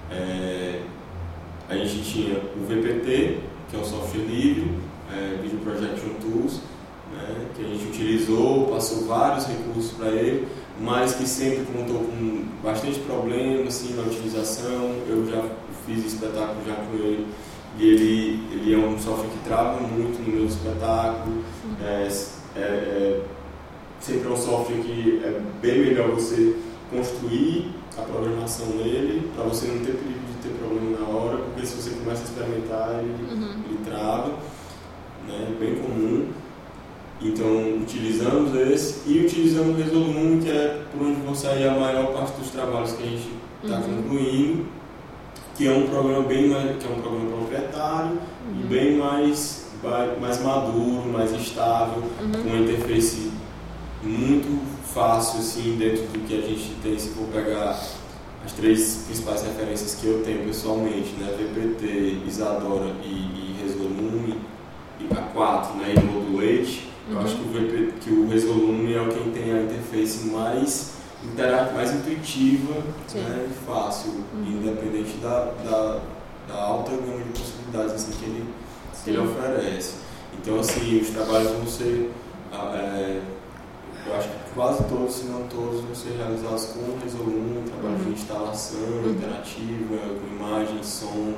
A gente tinha o VPT, que é um software livre, Video Projection Tools, né, que a gente utilizou, passou vários recursos para ele, mas que sempre contou com bastante problema assim, na utilização. Eu já fiz espetáculo já com ele, e ele é um software que trava muito no meu espetáculo. Sempre é um software que é bem melhor você construir a programação nele, para você não ter perigo de ter problema na hora, porque se você começa a experimentar, ele trava, né? Bem comum. Então, utilizamos esse e utilizamos o Resolume, que é por onde vão sair a maior parte dos trabalhos que a gente está concluindo, que é um programa proprietário e bem mais maduro, mais estável, com uma interface muito fácil assim, dentro do que a gente tem. Se for pegar as três principais referências que eu tenho pessoalmente, né, VPT, Isadora e Resolume, e a 4, né, e Modulate, eu acho que o Resolume é quem tem a interface mais intuitiva, né, e fácil, independente da alta gama de possibilidades assim, que ele oferece. Então, assim, os trabalhos vão ser, eu acho que quase todos, se não todos, vão ser realizados com o Resolume, trabalho de instalação interativa, com imagem, som,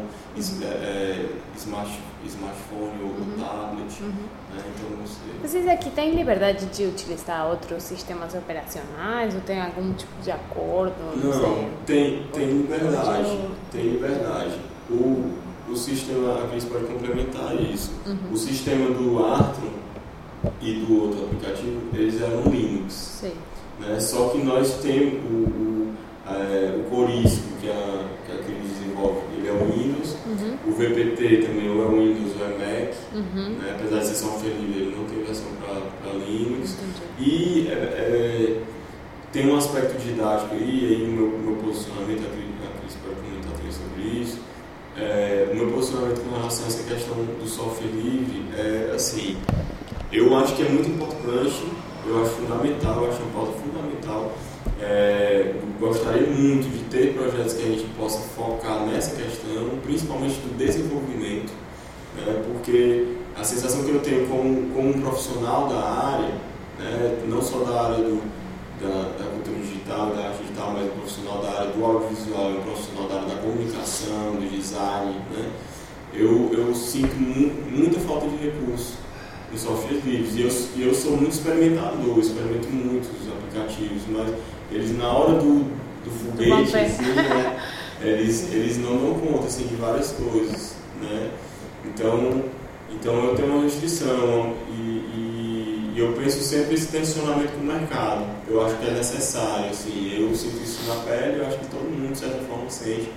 smartphone ou tablet. Né? Então, vocês aqui têm liberdade de utilizar outros sistemas operacionais ou tem algum tipo de acordo? Não, tem liberdade. Tem liberdade. O o sistema, a Cris pode complementar isso. O sistema do Artron e do outro aplicativo, eles eram Linux. Sei. Né? Só que nós temos o Corisco, que a Cris desenvolve, ele é o Windows. O VPT também ou é o Windows ou é Mac. Né? Apesar de ser software livre, ele não tem versão para Linux. E tem um aspecto didático aí o meu posicionamento, a Cris pode comentar também sobre isso. O meu posicionamento com relação a essa questão do software livre é assim, eu acho que é muito importante, eu acho fundamental, eu acho uma pauta fundamental. Gostaria muito de ter projetos que a gente possa focar nessa questão, principalmente do desenvolvimento, né, porque a sensação que eu tenho como um profissional da área, né, não só da área da cultura digital, da arte digital, mas um profissional da área do audiovisual, um profissional da área da comunicação, do design, né, eu sinto muita falta de recursos em softwares livres. E eu sou muito experimentador, experimento muitos aplicativos, mas eles na hora do foguete, assim, né, eles não dão conta assim, de várias coisas, né? Então eu tenho uma restrição e eu penso sempre esse tensionamento com o mercado. Eu acho que é necessário, assim, eu sinto isso na pele, eu acho que todo mundo de certa forma sente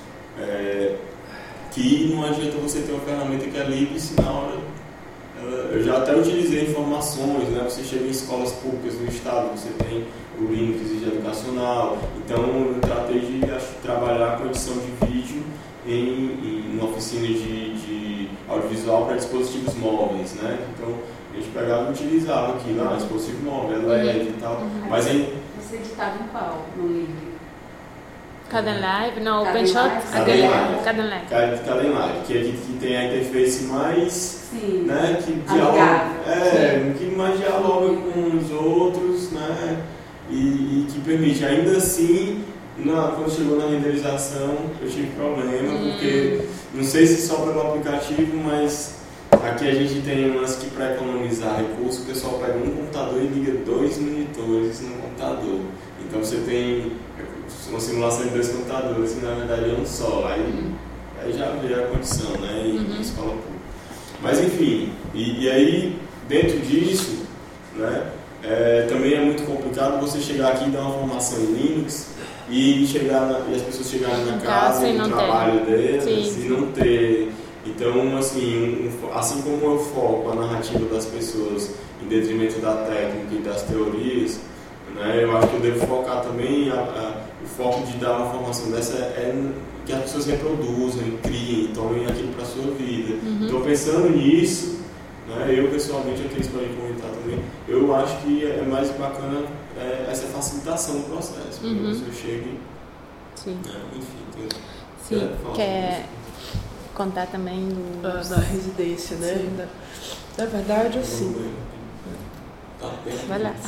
que não adianta você ter uma ferramenta que é livre se na hora. Eu já até utilizei informações, né? Você chega em escolas públicas do estado, você tem o link de educacional. Então eu tratei de trabalhar com edição de vídeo em uma oficina de audiovisual para dispositivos móveis, né? Então a gente pegava e utilizava aqui, dispositivo móvel, LED e tal. Mas aí, você editava em qual? No livro? Kdenlive, não, OpenShot, Kdenlive. Kdenlive, que tem a interface mais, sim, né, que dialoga, que mais dialoga com os outros, né, e que permite. Ainda assim, quando chegou na renderização, eu tive problema, porque não sei se só pelo aplicativo, mas aqui a gente tem umas que para economizar recursos, o pessoal pega um computador e liga 2 monitores no computador. Então você tem uma simulação de 2 computadores, que na verdade é um só. Aí já vê a condição, né? Em escola pública. Mas enfim, e aí dentro disso, né? Também é muito complicado você chegar aqui e dar uma formação em Linux e as pessoas chegarem na casa no trabalho delas e não ter. Então, assim como eu foco a narrativa das pessoas em detrimento da técnica e das teorias, né, eu acho que eu devo focar também, o foco de dar uma formação dessa que as pessoas reproduzam, criem, tomem aquilo para a sua vida. Então, pensando nisso, né, eu pessoalmente, aqui eles podem comentar também, eu acho que é mais bacana essa facilitação do processo, para que a pessoa chegue, enfim. Sim, quer contar também da residência, né? Na verdade, assim. Vai lá.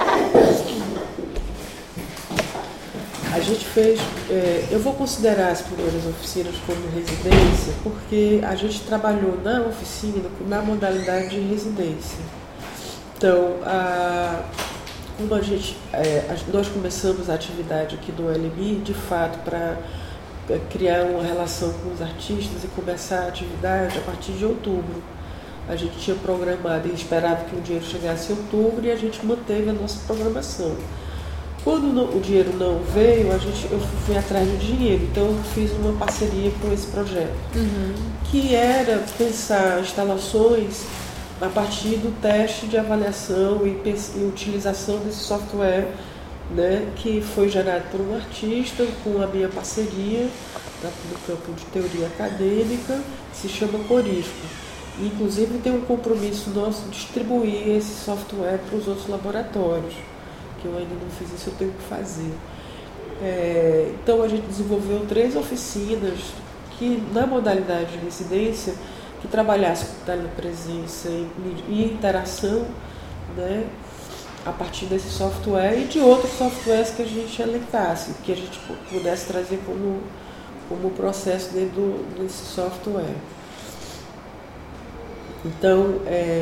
A gente fez, eu vou considerar as primeiras oficinas como residência, porque a gente trabalhou na oficina na modalidade de residência. Então, como nós começamos a atividade aqui do LMI, de fato, para criar uma relação com os artistas e começar a atividade a partir de outubro. A gente tinha programado e esperava que o dinheiro chegasse em outubro e a gente manteve a nossa programação. Quando o dinheiro não veio, eu fui atrás do dinheiro. Então eu fiz uma parceria com esse projeto, que era pensar instalações a partir do teste de avaliação e utilização desse software, né, que foi gerado por um artista com a minha parceria no campo de teoria acadêmica, que se chama Corisco. Inclusive tem um compromisso nosso de distribuir esse software para os outros laboratórios, que eu ainda não fiz isso, eu tenho que fazer. Então a gente desenvolveu 3 oficinas que na modalidade de residência, que trabalhassem com telepresença e interação, né, a partir desse software e de outros softwares que a gente elencasse, que a gente pudesse trazer como processo dentro desse software. Então,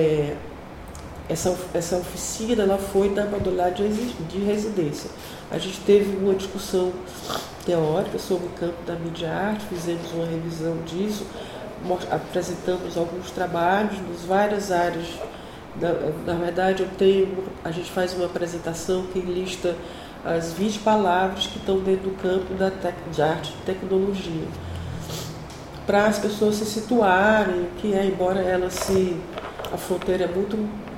essa oficina ela foi na modalidade de residência. A gente teve uma discussão teórica sobre o campo da mídia arte, fizemos uma revisão disso, apresentamos alguns trabalhos nas várias áreas. Na verdade, a gente faz uma apresentação que lista as 20 palavras que estão dentro do campo de arte e tecnologia, para as pessoas se situarem, que embora a fronteira é muito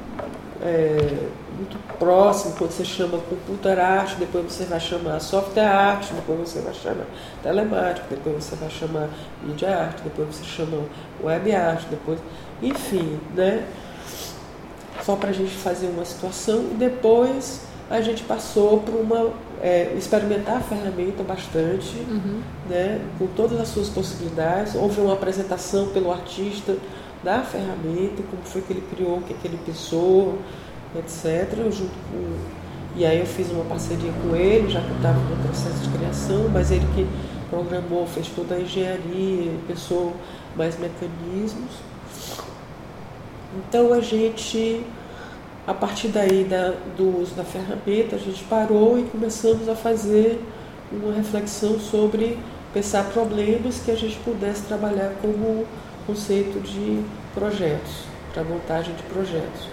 próxima, quando você chama computer art, depois você vai chamar software art, depois você vai chamar telemática, depois você vai chamar media art, depois você chama web art, depois, enfim, né? Só para a gente fazer uma situação, e depois a gente passou por experimentar a ferramenta bastante, né, com todas as suas possibilidades. Houve uma apresentação pelo artista da ferramenta, como foi que ele criou, o que ele pensou, etc. E aí eu fiz uma parceria com ele, já que eu estava no processo de criação, mas ele que programou, fez toda a engenharia, pensou mais mecanismos. Então a partir daí do uso da ferramenta, a gente parou e começamos a fazer uma reflexão sobre pensar problemas que a gente pudesse trabalhar como conceito de projetos, para montagem de projetos.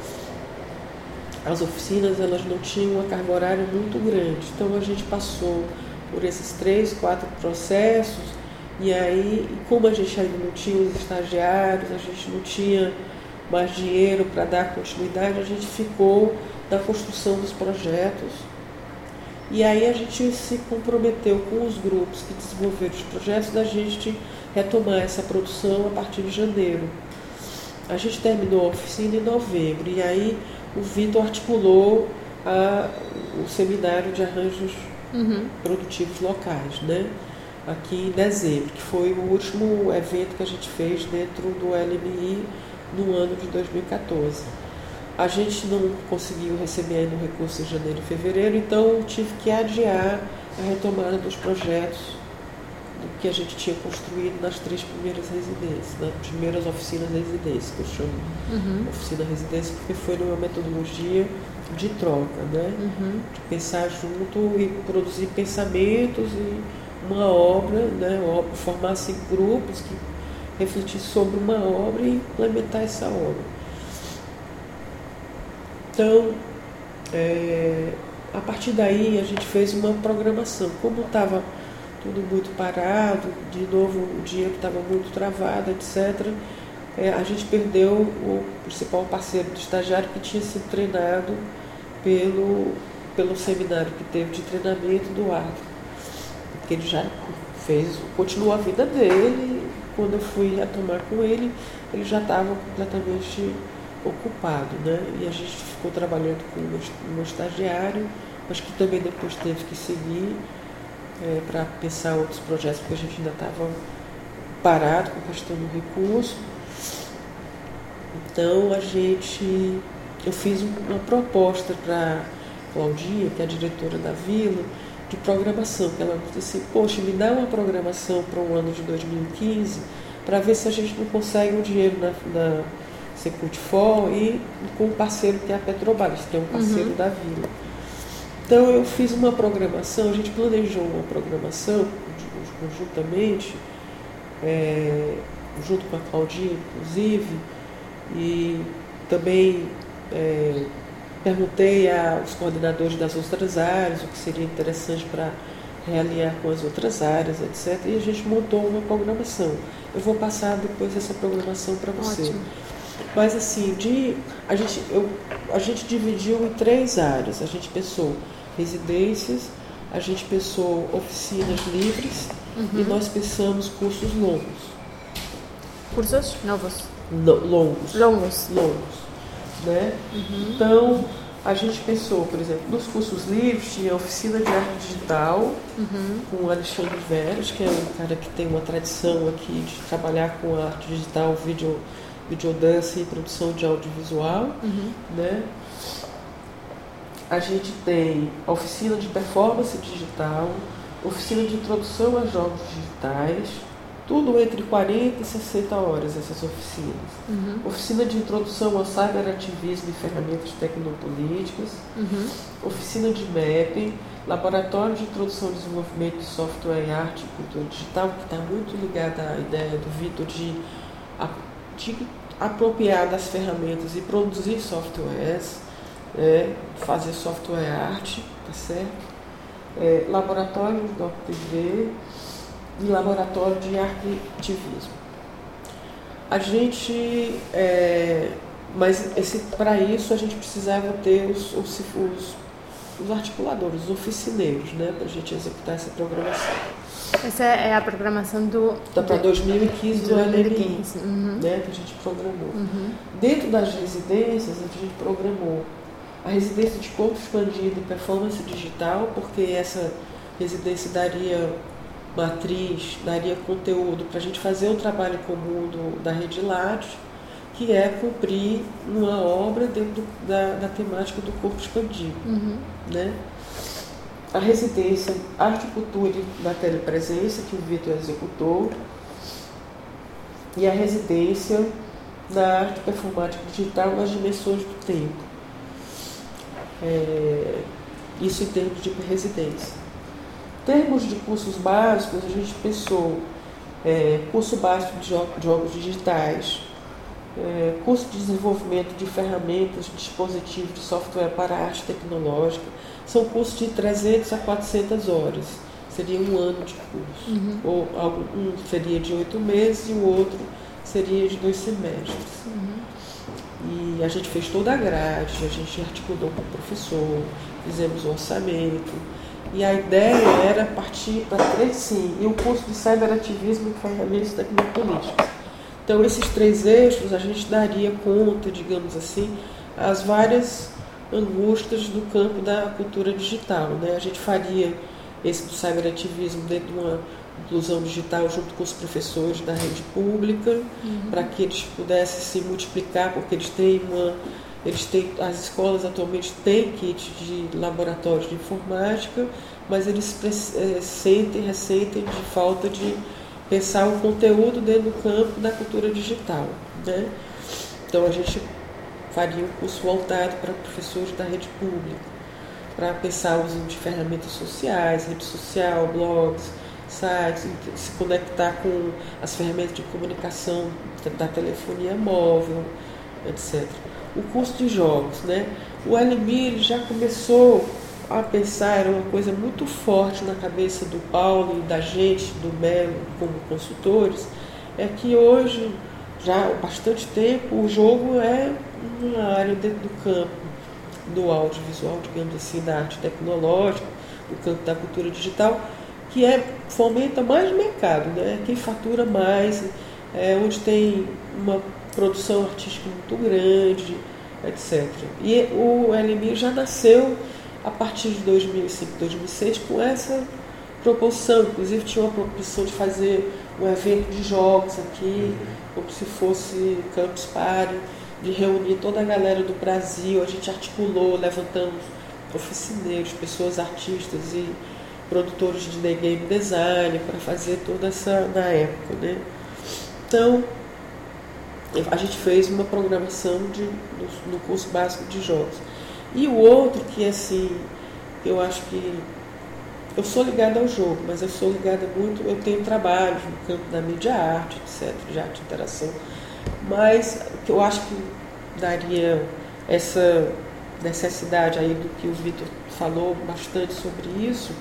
As oficinas elas não tinham uma carga horária muito grande, então a gente passou por esses 3, 4 processos, e aí, como a gente ainda não tinha os estagiários, a gente não tinha mais dinheiro para dar continuidade, a gente ficou na construção dos projetos. E aí a gente se comprometeu com os grupos que desenvolveram os projetos da gente retomar essa produção a partir de janeiro. A gente terminou a oficina em novembro, e aí o Vitor articulou o seminário de arranjos produtivos locais, né? Aqui em dezembro, que foi o último evento que a gente fez dentro do LMI no ano de 2014. A gente não conseguiu receber ainda o recurso em janeiro e fevereiro, então tive que adiar a retomada dos projetos do que a gente tinha construído nas 3 primeiras residências, nas primeiras oficinas residências, que eu chamo oficina residência, porque foi numa metodologia de troca, né? De pensar junto e produzir pensamentos e uma obra, né? Formar-se grupos que refletir sobre uma obra e implementar essa obra. Então, a partir daí a gente fez uma programação. Como estava tudo muito parado, de novo o dinheiro estava muito travado, etc., a gente perdeu o principal parceiro do estagiário que tinha sido treinado pelo seminário que teve de treinamento do Arthur, porque ele já continuou a vida dele. Quando eu fui retomar com ele, ele já estava completamente ocupado, né? E a gente ficou trabalhando com um estagiário, mas que também depois teve que seguir para pensar outros projetos, porque a gente ainda estava parado com a questão do recurso. Então eu fiz uma proposta para Claudinha, que é a diretora da Vila, de programação, que ela disse assim: poxa, me dá uma programação para o ano de 2015 para ver se a gente não consegue um dinheiro na Secult4 e com um parceiro que é a Petrobras, que é um parceiro da Vila. Então eu fiz uma programação, a gente planejou uma programação conjuntamente, junto com a Claudinha, inclusive, e também perguntei aos coordenadores das outras áreas o que seria interessante para realinhar com as outras áreas, etc. E a gente montou uma programação. Eu vou passar depois essa programação para você. Ótimo. Mas assim, a gente dividiu em 3 áreas. A gente pensou residências, a gente pensou oficinas livres e nós pensamos cursos longos. Cursos novos? Longos. Né? Então, a gente pensou, por exemplo, nos cursos livres tinha a oficina de arte digital com o Alexandre Veras, que é um cara que tem uma tradição aqui de trabalhar com a arte digital, videodance e produção de audiovisual, né? A gente tem a oficina de performance digital, oficina de introdução a jogos digitais, tudo entre 40 e 60 horas essas oficinas. Oficina de introdução ao cyberativismo e ferramentas tecnopolíticas, oficina de mapping, Laboratório de Introdução e Desenvolvimento de Software e Arte e Cultura Digital, que está muito ligado à ideia do Vitor de apropriar das ferramentas e produzir softwares, fazer software arte, tá certo? Laboratório do DocTV e laboratório de arquitivismo. A gente, mas para isso a gente precisava ter os articuladores, os oficineiros, né, para a gente executar essa programação. Essa é a programação para 2015 do LMI, uhum. Né, que a gente programou. Uhum. Dentro das residências, a gente programou a residência de corpo expandido e performance digital, porque essa residência daria matriz, daria conteúdo para a gente fazer o trabalho comum da Rede Lattes, que é cumprir uma obra dentro da temática do corpo expandido. Uhum. Né? A residência Arte e Cultura da Telepresença, que o Vitor executou, e a residência da Arte Performática Digital nas Dimensões do Tempo. Isso em termos de residência. Em termos de cursos básicos, a gente pensou curso básico de jogos digitais, curso de desenvolvimento de ferramentas, de dispositivos de software para arte tecnológica. São cursos de 300 a 400 horas. Seria um ano de curso. Uhum. Ou um seria de 8 meses e o outro seria de 2 semestres. Uhum. E a gente fez toda a grade, a gente articulou com o professor, fizemos o orçamento. E a ideia era partir para 3, sim, e o curso de cyberativismo e ferramentas tecnopolíticas. Então, esses 3 eixos, a gente daria conta, digamos assim, as várias angústias do campo da cultura digital. Né? A gente faria esse do cyberativismo dentro de uma inclusão digital junto com os professores da rede pública, para que eles pudessem se multiplicar, porque as escolas atualmente têm kits de laboratórios de informática, mas eles ressentem de falta de pensar o conteúdo dentro do campo da cultura digital. Né? Então a gente faria um curso voltado para professores da rede pública, para pensar o uso de ferramentas sociais, rede social, blogs, sites, se conectar com as ferramentas de comunicação da telefonia móvel, etc. O curso de jogos, né? O LMI já começou a pensar, era uma coisa muito forte na cabeça do Paulo e da gente, do Melo, como consultores, é que hoje, já há bastante tempo, o jogo é uma área dentro do campo do audiovisual, digamos assim, da arte tecnológica, do campo da cultura digital, que fomenta mais mercado, né? Quem fatura mais, onde tem uma produção artística muito grande, etc. E o LMI já nasceu a partir de 2005, 2006 com essa proposição. Inclusive tinha uma proposição de fazer um evento de jogos aqui, como se fosse Campus Party, de reunir toda a galera do Brasil. A gente articulou, levantamos oficineiros, pessoas artistas e produtores de game design para fazer toda essa na época, né? Então a gente fez uma programação no curso básico de jogos. E o outro que assim, eu acho que eu sou ligada ao jogo, mas eu sou ligada muito, eu tenho trabalhos no campo da mídia arte, etc, de arte e interação, mas o que eu acho que daria essa necessidade aí do que o Vitor falou bastante sobre isso,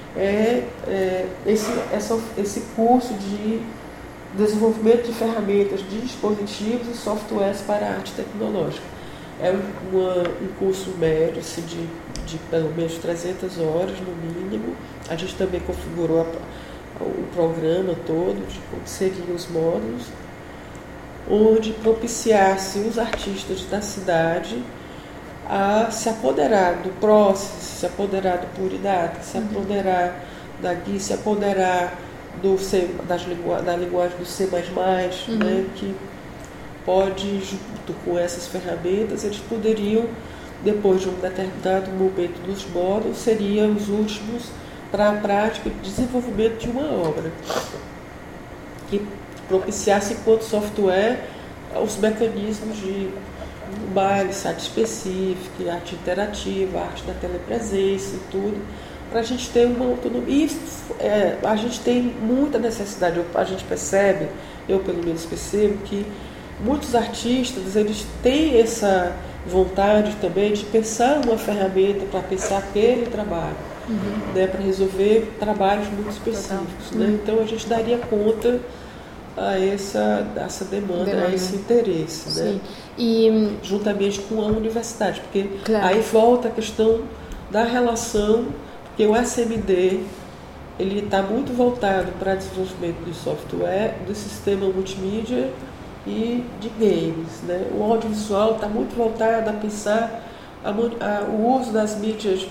esse curso de desenvolvimento de ferramentas de dispositivos e softwares para a arte tecnológica. É um curso médio assim, de pelo menos 300 horas no mínimo. A gente também configurou o programa todo, de como seriam os módulos, onde propiciasse os artistas da cidade a se apoderar do Process, se apoderar do Puridata, se apoderar da GUI, se apoderar da linguagem do C++, né, que pode, junto com essas ferramentas, eles poderiam, depois de um determinado momento dos módulos, seriam os últimos para a prática de desenvolvimento de uma obra, que propiciasse, enquanto software, os mecanismos de baile, site específico, arte interativa, arte da telepresença e tudo, para a gente ter uma autonomia. E a gente tem muita necessidade, a gente percebe, eu pelo menos percebo, que muitos artistas, eles têm essa vontade também de pensar uma ferramenta para pensar aquele trabalho, né, para resolver trabalhos muito específicos. Né? Então a gente daria conta a essa demanda, a esse interesse, né? E juntamente com a universidade, porque claro, aí volta a questão da relação, porque o SMD ele está muito voltado para desenvolvimento de software, do sistema multimídia e de games, né? O audiovisual está muito voltado a pensar o uso das mídias,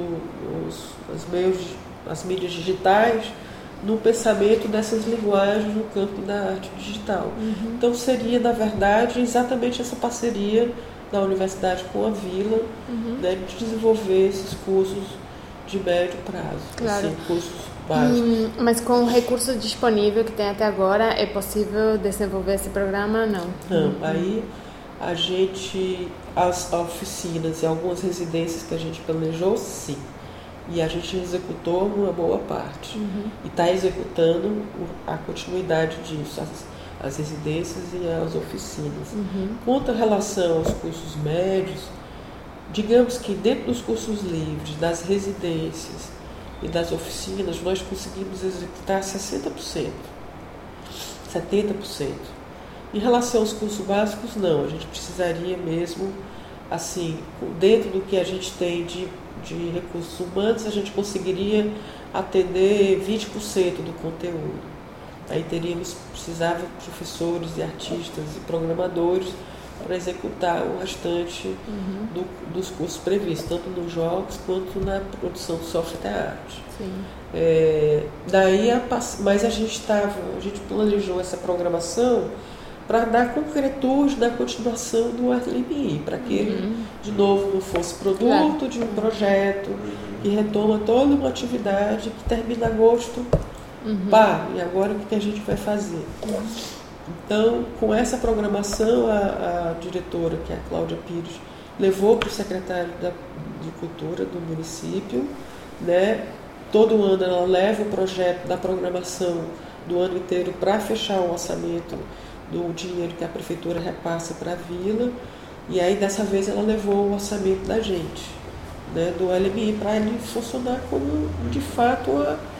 as mídias digitais no pensamento dessas linguagens no campo da arte digital. Então seria, na verdade, exatamente essa parceria da universidade com a Vila, né, de desenvolver esses cursos de médio prazo, claro, assim, cursos básicos. Mas com o recurso disponível que tem até agora, é possível desenvolver esse programa? Não. Aí a gente, as oficinas e algumas residências que a gente planejou, sim. E a gente executou uma boa parte. E está executando a continuidade disso, as residências e as oficinas. Quanto à relação aos cursos médios, digamos que dentro dos cursos livres, das residências e das oficinas, nós conseguimos executar 60%, 70%. Em relação aos cursos básicos, não. A gente precisaria mesmo, assim, dentro do que a gente tem de recursos humanos, a gente conseguiria atender 20% do conteúdo. Aí precisava de professores e artistas e programadores para executar o restante dos cursos previstos, tanto nos jogos quanto na produção de software arte. Mas a gente planejou essa programação para dar concretude na continuação do LMI, para que ele, de novo, não fosse produto de um projeto que retoma toda uma atividade que termina agosto, e agora o que a gente vai fazer? Então, com essa programação, a diretora, que é a Cláudia Pires, levou para o secretário de Cultura do município, né? Todo ano ela leva o projeto da programação do ano inteiro para fechar o orçamento do dinheiro que a prefeitura repassa para a vila, e aí dessa vez ela levou o orçamento da gente, né, do LMI, para ele funcionar como, de fato,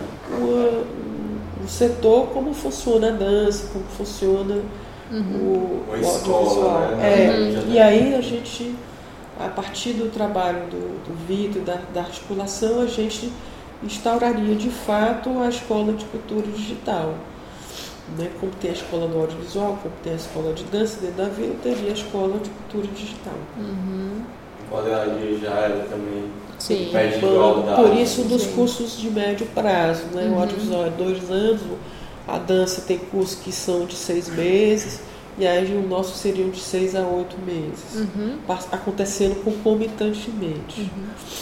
o setor, como funciona a dança, como funciona o audiovisual. E aí a gente, a partir do trabalho do Vitor, da articulação, a gente instauraria de fato a escola de cultura digital. Né? Como tem a escola do audiovisual, como tem a escola de dança dentro da vila, teria a escola de cultura digital. Enquadraria já ela também. Sim. Por isso dos cursos de médio prazo, né? O audiovisual é 2 anos, a dança tem cursos que são de 6 meses, e aí o nosso seriam de 6 a 8 meses, acontecendo concomitantemente.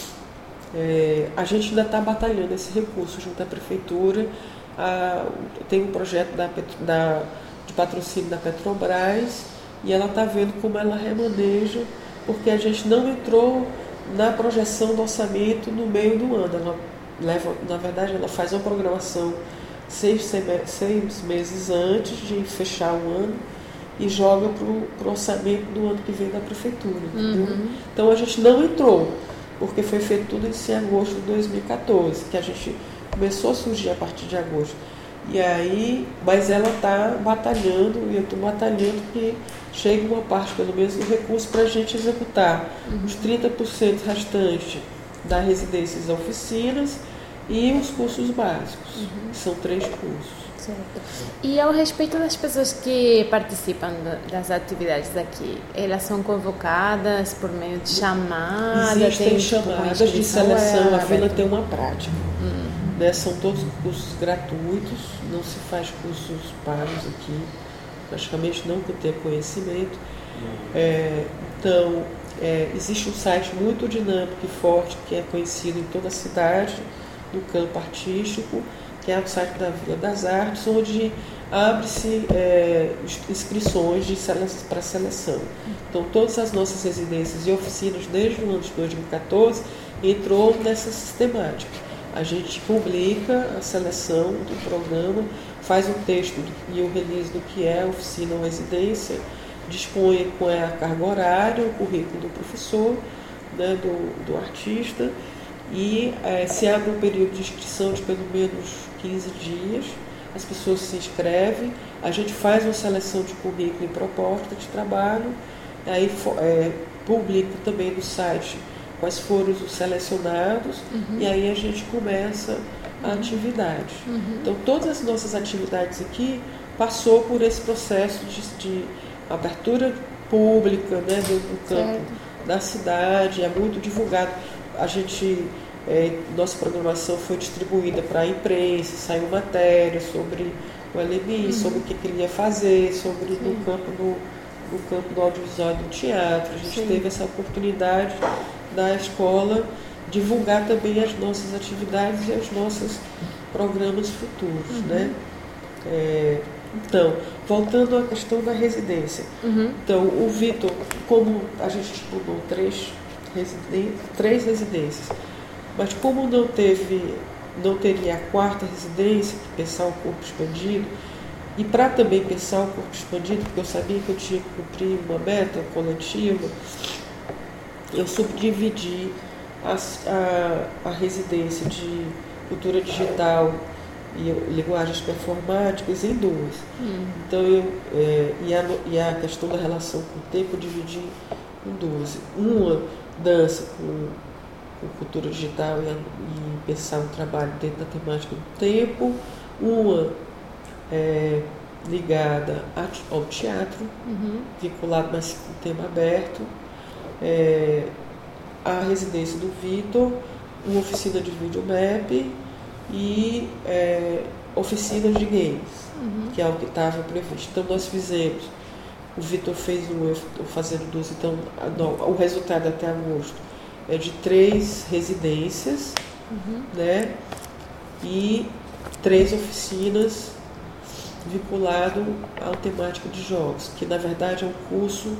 A gente ainda está batalhando esse recurso junto à prefeitura. Tem um projeto de patrocínio da Petrobras, e ela está vendo como ela remaneja, porque a gente não entrou na projeção do orçamento no meio do ano. Ela faz uma programação 6 meses antes de fechar o ano e joga para o orçamento do ano que vem da prefeitura. Entendeu? Então a gente não entrou, porque foi feito tudo isso em agosto de 2014, que a gente começou a surgir a partir de agosto. E aí, mas ela está batalhando, e eu estou batalhando que chegue uma parte, pelo menos, do recurso para a gente executar os 30% restantes das residências e oficinas e os cursos básicos, que são 3 cursos. Certo. E ao respeito das pessoas que participam das atividades aqui, elas são convocadas por meio de chamada? Existem chamadas de seleção, a vila tem uma prática. Né? São todos cursos gratuitos, não se faz cursos pagos aqui, praticamente não que eu tenha conhecimento. Então, existe um site muito dinâmico e forte, que é conhecido em toda a cidade, no campo artístico, que é o site da Vila das Artes, onde abre-se inscrições para seleção. Então, todas as nossas residências e oficinas, desde o ano de 2014, entrou nessa sistemática. A gente publica a seleção do programa, faz um texto e o release do que é a oficina ou residência, dispõe qual é a carga horária, o currículo do professor, né, do artista, e se abre um período de inscrição de pelo menos 15 dias, as pessoas se inscrevem, a gente faz uma seleção de currículo e proposta de trabalho, aí publica também no site quais foram os selecionados, e aí a gente começa a atividade. Então, todas as nossas atividades aqui passou por esse processo de abertura pública, né, do campo da cidade, é muito divulgado. A gente, nossa programação foi distribuída para a imprensa, saiu matéria sobre o LMI, sobre o que ele ia fazer, sobre no campo do audiovisual e do teatro. A gente teve essa oportunidade da escola divulgar também as nossas atividades e os nossos programas futuros, né? Então, voltando à questão da residência. Então, o Vitor, como a gente estudou três residências, mas como não teria a quarta residência, pensar o corpo expandido, e para também pensar o corpo expandido, porque eu sabia que eu tinha que cumprir uma meta coletiva, eu subdividi a residência de cultura digital e linguagens performáticas em duas. Então, e a questão da relação com o tempo eu dividi em duas. Uma dança com cultura digital e pensar um trabalho dentro da temática do tempo. Uma ligada ao teatro, vinculado mais com o tema aberto. A residência do Vitor, uma oficina de videomap e oficinas de games, que é o que estava previsto. Então nós fizemos, o Vitor fez eu estou fazendo duas, então o resultado até agosto é de 3 residências, né, e 3 oficinas vinculado à temática de jogos, que na verdade é um curso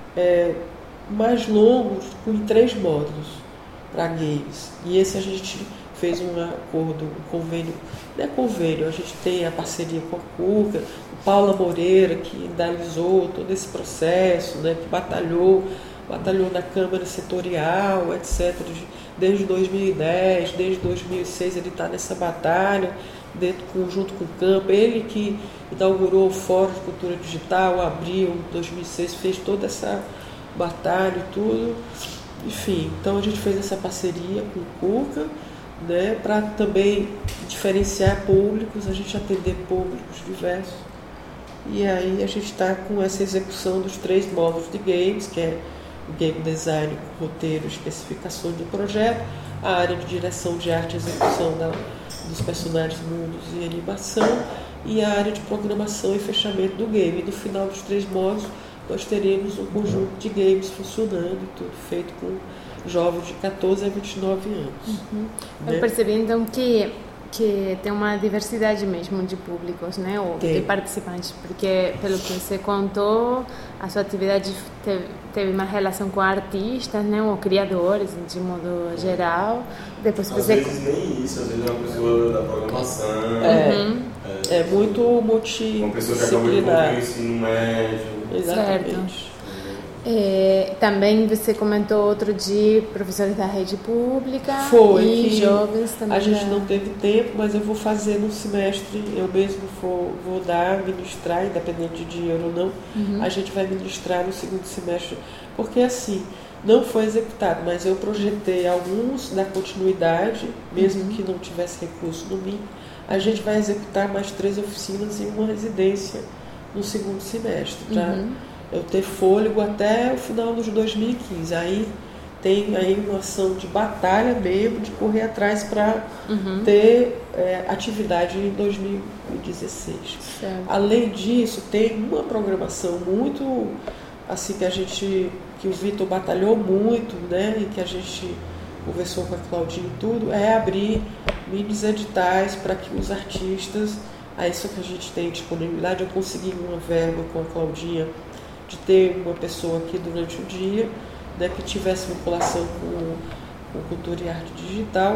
mais longo, com 3 módulos para games. E esse a gente fez um acordo, um convênio, não é convênio, a gente tem a parceria com a Cuca, o Paula Moreira, que idealizou todo esse processo, né, que batalhou na Câmara Setorial, etc. Desde 2010, desde 2006 ele está nessa batalha, junto com o campo. Ele que inaugurou o Fórum de Cultura Digital, abriu em 2006, fez toda essa batalha e tudo. Enfim, então a gente fez essa parceria com o Cuca, né, para também diferenciar públicos, a gente atender públicos diversos. E aí a gente está com essa execução dos 3 módulos de games, que é o game design, roteiro, especificações do projeto, a área de direção de arte e execução dos personagens, mundos e animação, e a área de programação e fechamento do game. E no final dos 3 módulos nós teremos um conjunto de games funcionando e tudo feito com jovens de 14 a 29 anos. Né? Eu percebi então que tem uma diversidade mesmo de públicos, né, ou de participantes, porque pelo que você contou, a sua atividade teve uma relação com artistas, né, ou criadores de modo geral. Depois às vezes nem isso, às vezes é uma pessoa da programação. É muito multidisciplinar. Uma pessoa que acabou de concluir o ensino médio. Exatamente. Certo. Também você comentou outro dia professores da rede pública e jovens também. A gente não teve tempo, mas eu vou fazer no semestre, eu mesmo vou ministrar, independente de dinheiro ou não, a gente vai ministrar no segundo semestre, porque assim, não foi executado, mas eu projetei alguns da continuidade, mesmo que não tivesse recurso no mínimo, a gente vai executar mais 3 oficinas e uma residência no segundo semestre, para eu ter fôlego até o final de 2015. Aí tem aí uma ação de batalha mesmo, de correr atrás para ter atividade em 2016. Certo. Além disso, tem uma programação muito assim que o Vitor batalhou muito, né, e que a gente conversou com a Claudinha e tudo, é abrir minis editais para que os artistas, isso que a gente tem disponibilidade. Eu consegui uma verba com a Claudinha de ter uma pessoa aqui durante o dia, né, que tivesse vinculação com cultura e arte digital,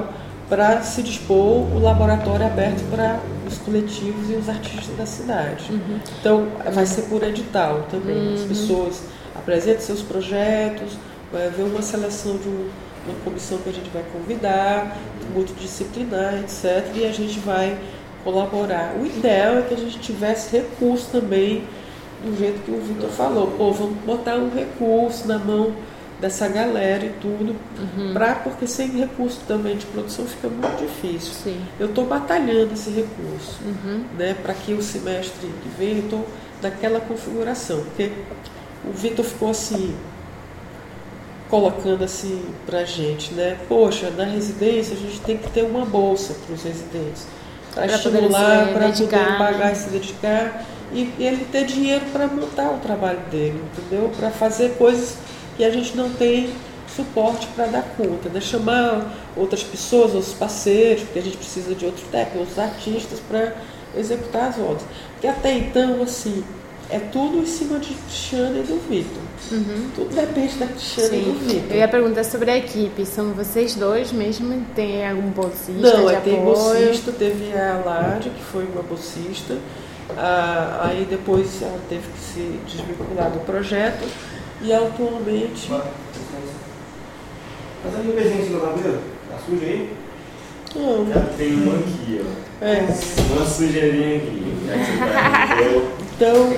para se dispor o laboratório aberto para os coletivos e os artistas da cidade. Então, vai ser por edital também. As pessoas apresentam seus projetos, vai haver uma seleção de uma comissão que a gente vai convidar, multidisciplinar, etc. E a gente vai colaborar. O ideal é que a gente tivesse recurso também, do jeito que o Vitor falou. Pô, vamos botar um recurso na mão dessa galera e tudo, porque sem recurso também de produção fica muito difícil. Sim. Eu estou batalhando esse recurso, né, para que o semestre que vem eu estou naquela configuração, porque o Vitor ficou assim, colocando assim para a gente, né, poxa, na residência a gente tem que ter uma bolsa para os residentes, para estimular, para poder pagar e se dedicar, e ele ter dinheiro para montar o trabalho dele, entendeu? Para fazer coisas que a gente não tem suporte para dar conta, né? Chamar outras pessoas, outros parceiros, porque a gente precisa de outros técnicos, outros artistas para executar as obras. Porque até então, assim, é tudo em cima de Cristiana e do Vitor. Tudo depende da Cristiana e do Vitor. Eu ia perguntar sobre a equipe. São vocês dois mesmo? Tem algum bolsista? Não, de tem apoio? bolsista, teve a Lade, que foi uma bolsista. Aí depois ela teve que se desvincular do projeto. E atualmente. Mas aí o beijinho em cima da mesa? Tá suja aí? Não. Já tem uma aqui, ó. É. Uma sujeirinha aqui. Já que você tá Então,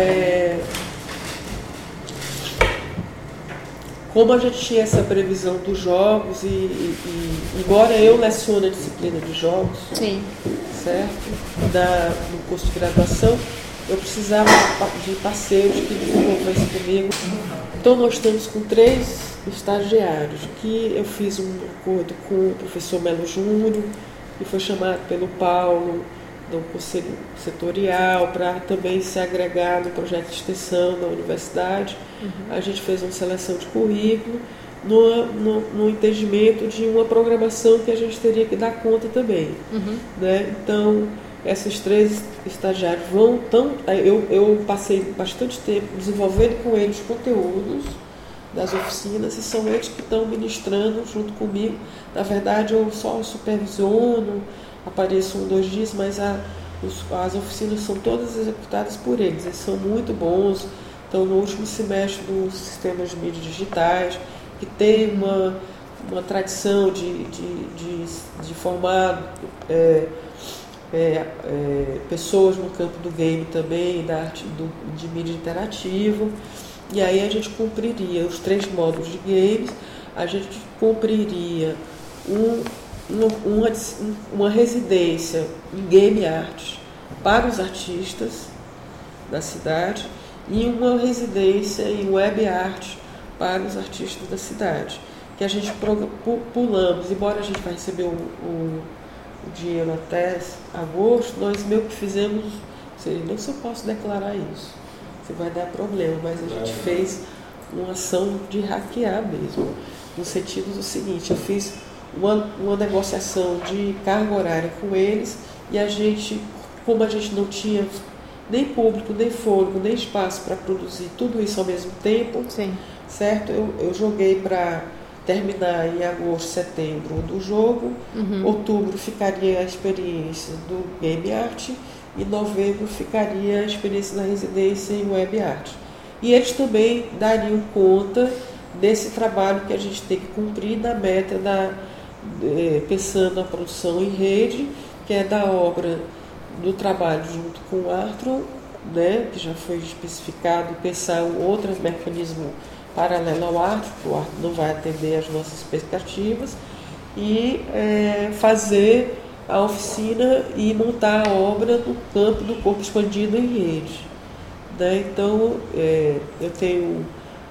como a gente tinha essa previsão dos jogos, e embora eu lecione a disciplina de jogos, Sim. certo? No curso de graduação, eu precisava de parceiros que desenvolvessem comigo. Então, nós estamos com 3 estagiários, que eu fiz um acordo com o professor Melo Júnior, que foi chamado pelo Paulo, do Conselho Setorial, para também se agregar no projeto de extensão da universidade. A gente fez uma seleção de currículo, no entendimento de uma programação que a gente teria que dar conta também. Né? Então, esses 3 estagiários eu passei bastante tempo desenvolvendo com eles conteúdos das oficinas, e são eles que estão ministrando junto comigo. Na verdade, eu só supervisiono, apareço 1, 2 dias, mas as oficinas são todas executadas por eles. Eles são muito bons, estão no último semestre dos sistemas de mídias digitais, que tem uma tradição de formar pessoas no campo do game também, da arte de mídia interativa. E aí a gente cumpriria os 3 módulos de games, a gente cumpriria uma residência em game art para os artistas da cidade e uma residência em web art para os artistas da cidade, que a gente pulamos, embora a gente vai receber o dinheiro até agosto, nós meio que fizemos, não sei se eu posso declarar isso, se vai dar problema, mas a gente fez uma ação de hackear mesmo, no sentido do seguinte: eu fiz uma negociação de carga horária com eles, e a gente, como a gente não tinha nem público, nem fôlego, nem espaço para produzir tudo isso ao mesmo tempo, Sim. certo? Eu joguei para terminar em agosto, setembro do jogo, outubro ficaria a experiência do game art, e novembro ficaria a experiência da residência em web art. E eles também dariam conta desse trabalho que a gente tem que cumprir na meta pensando na produção em rede, que é da obra do trabalho junto com o Arthur, né, que já foi especificado, pensar um outro mecanismo paralelo ao Arthur, que o Arthur não vai atender às nossas expectativas, e fazer a oficina e montar a obra no campo do corpo expandido em rede. Né? Então, eu tenho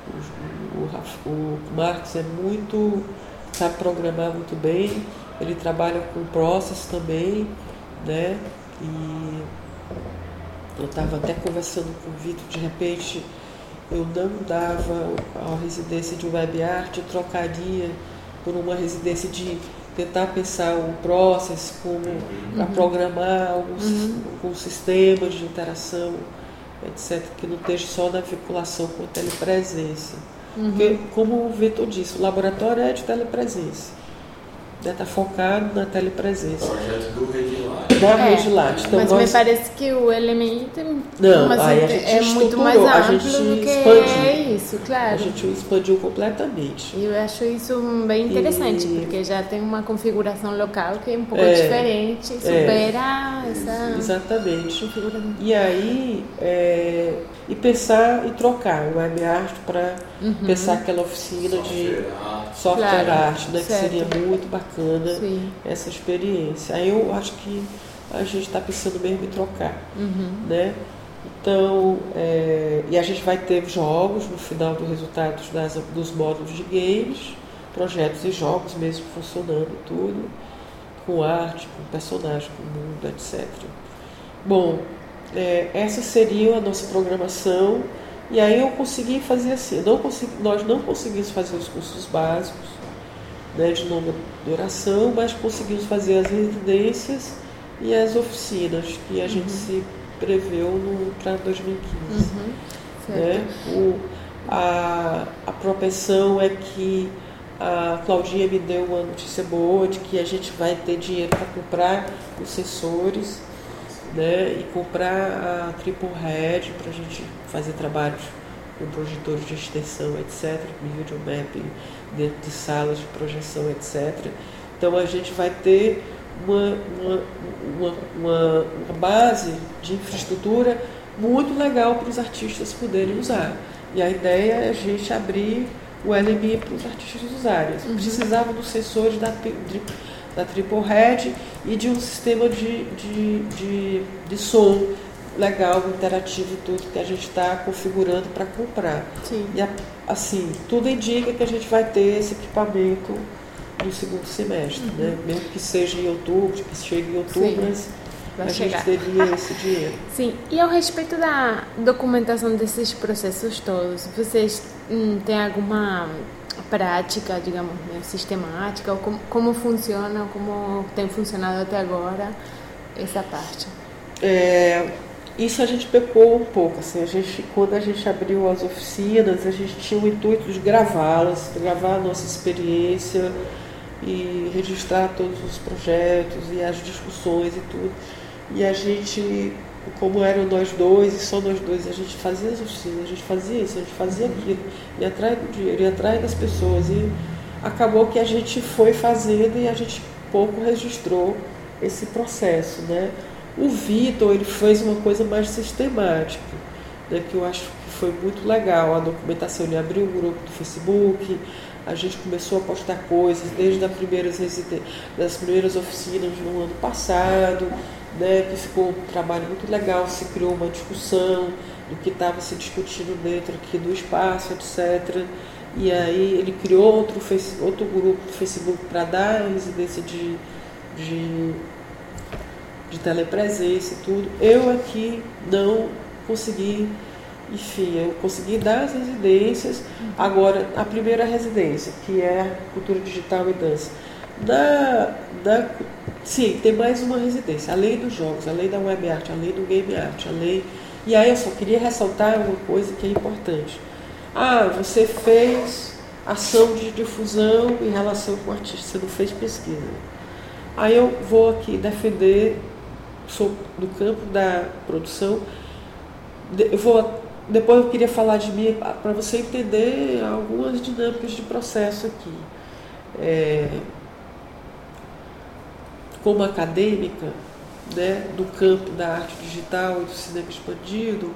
o Marcos sabe programar muito bem, ele trabalha com process também, né? E eu estava até conversando com o Vitor, de repente eu não dava a residência de web art, eu trocaria por uma residência de tentar pensar o process para programar alguns sistemas de interação, etc., que não esteja só na vinculação com a telepresença. Porque, como o Vitor disse, o laboratório é de telepresença. Está focado na telepresença. Projeto do Redilate. Da Redilate. Então, mas me parece que o LMI tem aí a gente é muito mais amplo a gente do que expandiu. isso, claro. A gente expandiu completamente. E eu acho isso bem interessante, porque já tem uma configuração local que é um pouco diferente, supera essa exatamente. configuração. E aí, e pensar em trocar o web art para pensar aquela oficina de software art, né, que seria muito bacana essa experiência. Aí eu acho que a gente está pensando mesmo em trocar, né? Então, e a gente vai ter jogos no final dos resultados dos módulos de games, projetos e jogos mesmo funcionando tudo, com arte, com personagem, com mundo, etc. Bom, essa seria a nossa programação. E aí eu consegui fazer assim, nós não conseguimos fazer os cursos básicos, né, de longa duração, mas conseguimos fazer as residências e as oficinas que a gente se preveu para 2015. Né? A propensão é que a Claudinha me deu uma notícia boa de que a gente vai ter dinheiro para comprar os sensores, né, e comprar a Triple Head para a gente fazer trabalhos com projetores de extensão, etc., video mapping dentro de salas de projeção, etc. Então a gente vai ter uma base de infraestrutura muito legal para os artistas poderem usar. E a ideia é a gente abrir o LMI para os artistas usarem. Precisava dos sensores da Triple Head e de um sistema de som legal, interativo e tudo que a gente está configurando para comprar. Sim. E assim, tudo indica que a gente vai ter esse equipamento no segundo semestre, né? Mesmo que seja em outubro, que chegue em outubro, mas a gente teria esse dinheiro. Sim, e ao respeito da documentação desses processos todos, vocês têm alguma prática, digamos, sistemática, ou como funciona, como tem funcionado até agora essa parte? Isso a gente pecou um pouco, assim, quando a gente abriu as oficinas, a gente tinha o intuito de gravá-las, gravar a nossa experiência e registrar todos os projetos e as discussões e tudo. E a gente, como eram nós dois, e só nós dois, a gente fazia as oficinas, a gente fazia isso, a gente fazia aquilo, ia atrás do dinheiro, ia atrás das pessoas, e acabou que a gente foi fazendo e a gente pouco registrou esse processo, né? O Vitor, ele fez uma coisa mais sistemática, né, que eu acho que foi muito legal. A documentação, ele abriu um grupo do Facebook, a gente começou a postar coisas desde das primeiras oficinas no ano passado, né, que ficou um trabalho muito legal, se criou uma discussão do que estava se discutindo dentro aqui do espaço, etc. E aí ele criou outro grupo do Facebook para dar residência de telepresença e tudo. Eu aqui não consegui, enfim, eu consegui dar as residências. Agora, a primeira residência, que é Cultura Digital e Dança. Sim, tem mais uma residência, além dos jogos, além da web art, além do game art, E aí eu só queria ressaltar uma coisa que é importante. Você fez ação de difusão em relação com o artista, você não fez pesquisa. Aí eu vou aqui defender, sou do campo da produção, depois eu queria falar de mim, para você entender algumas dinâmicas de processo aqui. Como acadêmica, né, do campo da arte digital e do cinema expandido,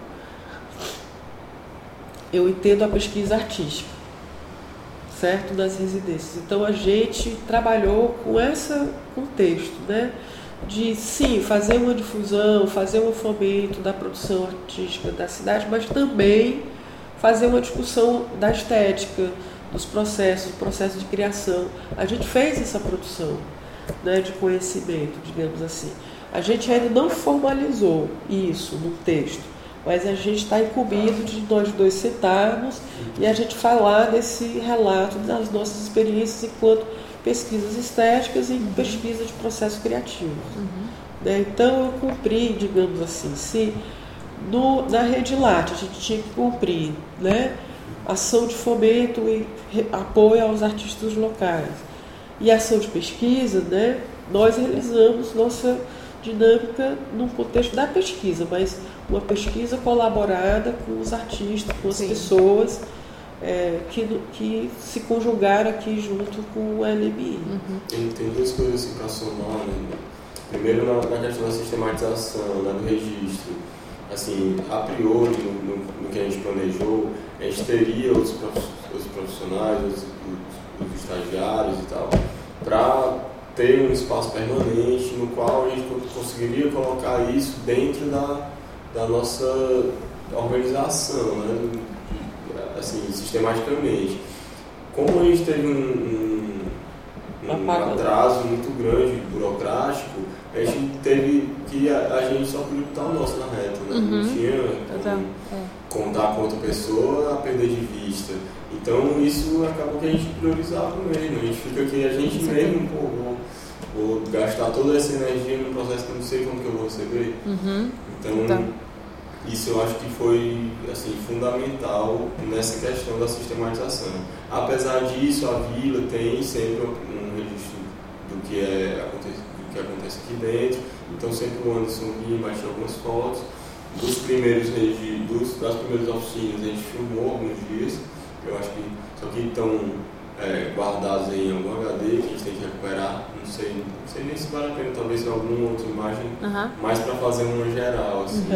eu entendo a pesquisa artística, certo? Das residências. Então a gente trabalhou com esse contexto, né? De sim, fazer uma difusão, fazer um fomento da produção artística da cidade, mas também fazer uma discussão da estética, dos processos, do processo de criação. A gente fez essa produção, né, de conhecimento, digamos assim. A gente ainda não formalizou isso no texto, mas a gente está incumbido de nós dois sentarmos e a gente falar desse relato das nossas experiências enquanto pesquisas estéticas e pesquisa de processo criativo. Né? Então eu cumpri, digamos assim, se na Redilate a gente tinha que cumprir, né, ação de fomento e apoio aos artistas locais. e ação de pesquisa, né, nós realizamos nossa dinâmica no contexto da pesquisa, mas uma pesquisa colaborada com os artistas, com as pessoas que se conjugaram aqui junto com o LMI. Tem duas coisas assim para somar, né? Primeiro na questão da sistematização, do registro. Assim, a priori, no que a gente planejou, a gente teria os profissionais, os estagiários e tal, para ter um espaço permanente no qual a gente conseguiria colocar isso dentro da nossa organização, né? Assim, sistematicamente. Como a gente teve um atraso muito grande, burocrático, a gente teve que a gente só podia botar o nosso na reta, né? Não tinha como contar com outra pessoa a perder de vista. Então isso acabou que a gente priorizava mesmo. A gente fica aqui, a gente mesmo, vou gastar toda essa energia num processo que eu não sei como que eu vou receber. Então, isso eu acho que foi assim, fundamental nessa questão da sistematização. Apesar disso, a Vila tem sempre um registro do que acontece aqui dentro. Então sempre o Anderson vinha, batia algumas fotos. Das primeiras oficinas a gente filmou alguns dias. Eu acho que só que estão guardados em algum HD que a gente tem que recuperar. Não sei nem se vale a pena, talvez alguma outra imagem, mais para fazer uma geral. Assim,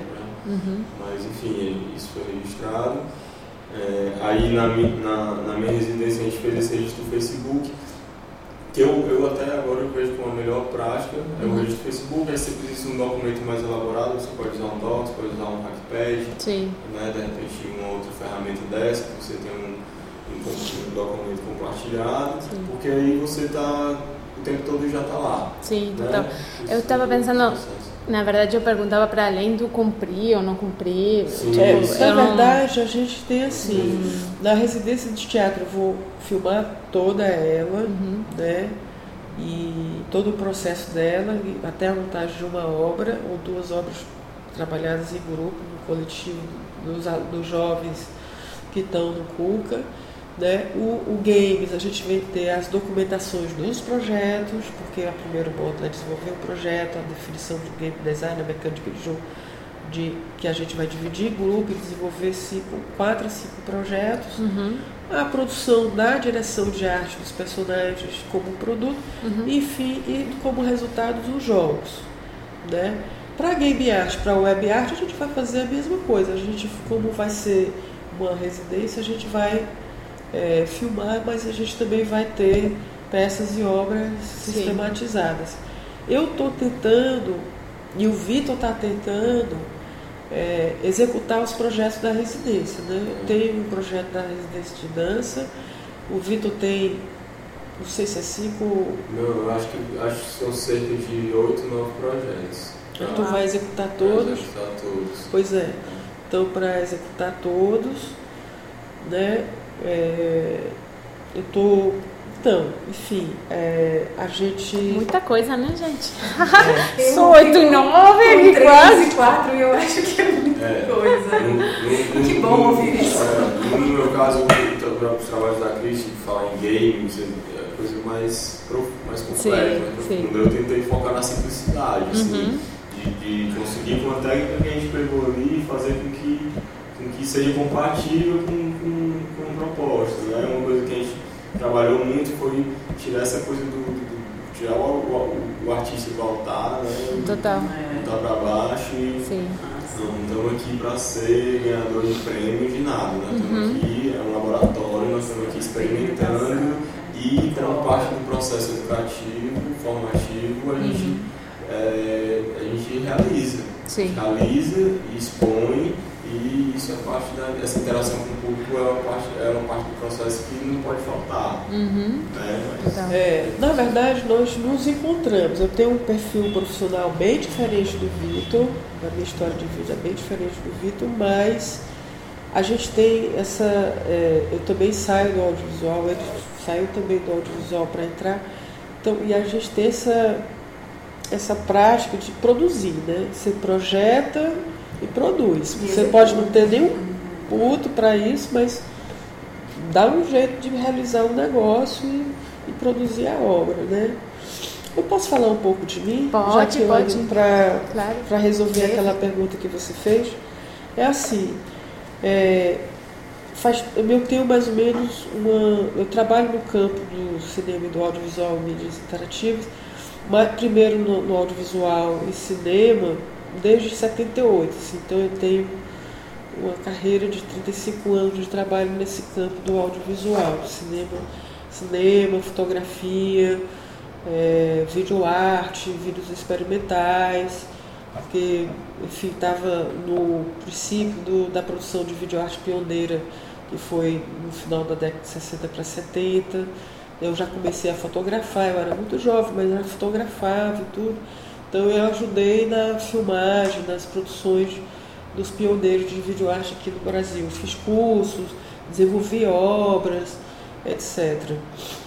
Mas enfim, isso foi registrado. Aí na minha residência a gente fez esse registro do Facebook, que eu até agora vejo como a melhor prática, é o registro do Facebook. Aí você precisa de um documento mais elaborado, você pode usar um Docs, pode usar um Hackpad, né? De repente uma outra ferramenta dessa, que você tem um documento compartilhado, porque aí você está o tempo todo já está lá. Sim, né? total. Eu estava pensando, na verdade eu perguntava para além do cumprir ou não cumprir. Na verdade a gente tem assim, na residência de teatro eu vou filmar toda ela, né? E todo o processo dela, até a montagem de uma obra ou duas obras trabalhadas em grupo, no coletivo dos jovens que estão no CUCA. Né? O Games, a gente vai ter as documentações dos projetos, porque a primeiro ponto é desenvolver o projeto, a definição do game design, a mecânica de jogo, que a gente vai dividir grupo e desenvolver 4 a 5 projetos. A produção da direção de arte dos personagens como produto, enfim, e como resultado dos jogos. Né? Para game art, para web art, a gente vai fazer a mesma coisa. A gente, como vai ser uma residência, a gente vai filmar, mas a gente também vai ter peças e obras sistematizadas. Eu estou tentando, e o Vitor está tentando, executar os projetos da residência. Né? Eu tenho um projeto da residência de dança, o Vitor tem, não sei se é 5... Não, eu acho que são cerca de 8, 9 projetos. Então tu vai executar todos? Pois é. Então, para executar todos, né? Eu tô. Então, enfim, a gente. Muita coisa, né, gente? São 8 e 9, quase 4, e eu acho que é muita coisa. Que bom ouvir isso. No meu caso, os trabalhos da Cris, falar em games, é coisa mais complexa. Eu tentei focar na simplicidade, assim, de conseguir com a técnica que a gente pegou ali e fazer com que seja compatível com o propósito. Né? Uma coisa que a gente trabalhou muito foi tirar essa coisa tirar o artista do altar, né? Total. Botar para baixo e não estamos aqui para ser ganhador de prêmio de nada. Né? Estamos aqui, é um laboratório, nós estamos aqui experimentando e como parte do processo educativo, formativo, a gente realiza. Realiza e expõe. E isso é parte essa interação com o público é uma parte do processo que não pode faltar. Né? Na verdade, nós nos encontramos. Eu tenho um perfil profissional bem diferente do Vitor, a minha história de vida é bem diferente do Vitor, mas a gente tem essa... eu também saio do audiovisual, ele saiu também do audiovisual para entrar. Então, e a gente tem essa prática de produzir, né? Você projeta e produz. Você pode não ter nenhum puto para isso, mas dá um jeito de realizar um negócio e produzir a obra, né? Eu posso falar um pouco de mim? Pode. Para Claro. resolver aquela pergunta que você fez. É assim, eu tenho mais ou menos eu trabalho no campo do cinema e do audiovisual e mídias interativas, mas primeiro no audiovisual e cinema desde 78, assim, então eu tenho uma carreira de 35 anos de trabalho nesse campo do audiovisual, cinema, fotografia, videoarte, vídeos experimentais, porque, enfim, estava no princípio da produção de videoarte pioneira, que foi no final da década de 60 para 70. Eu já comecei a fotografar, eu era muito jovem, mas eu fotografava e tudo. Então eu ajudei na filmagem, nas produções dos pioneiros de videoarte aqui no Brasil. Fiz cursos, desenvolvi obras, etc.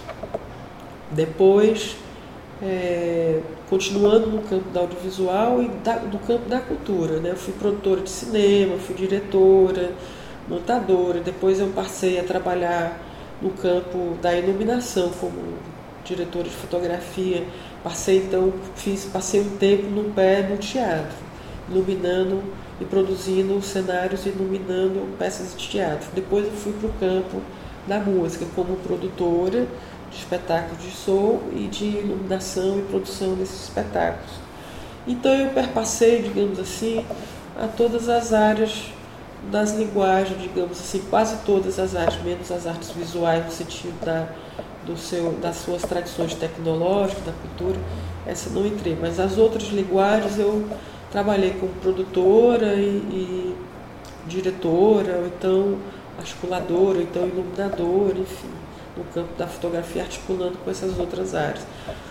Depois, continuando no campo do audiovisual e do campo da cultura, né? Eu fui produtora de cinema, fui diretora, montadora. Depois eu passei a trabalhar no campo da iluminação como diretora de fotografia. Passei um tempo no teatro, iluminando e produzindo cenários, iluminando peças de teatro. Depois eu fui para o campo da música como produtora de espetáculos de som e de iluminação e produção desses espetáculos. Então eu perpassei, digamos assim, a todas as áreas das linguagens, digamos assim, quase todas as artes, menos as artes visuais, no sentido das suas tradições tecnológicas, da cultura, essa não entrei, mas as outras linguagens eu trabalhei como produtora e diretora, ou então articuladora, ou então iluminadora, enfim, no campo da fotografia, articulando com essas outras áreas.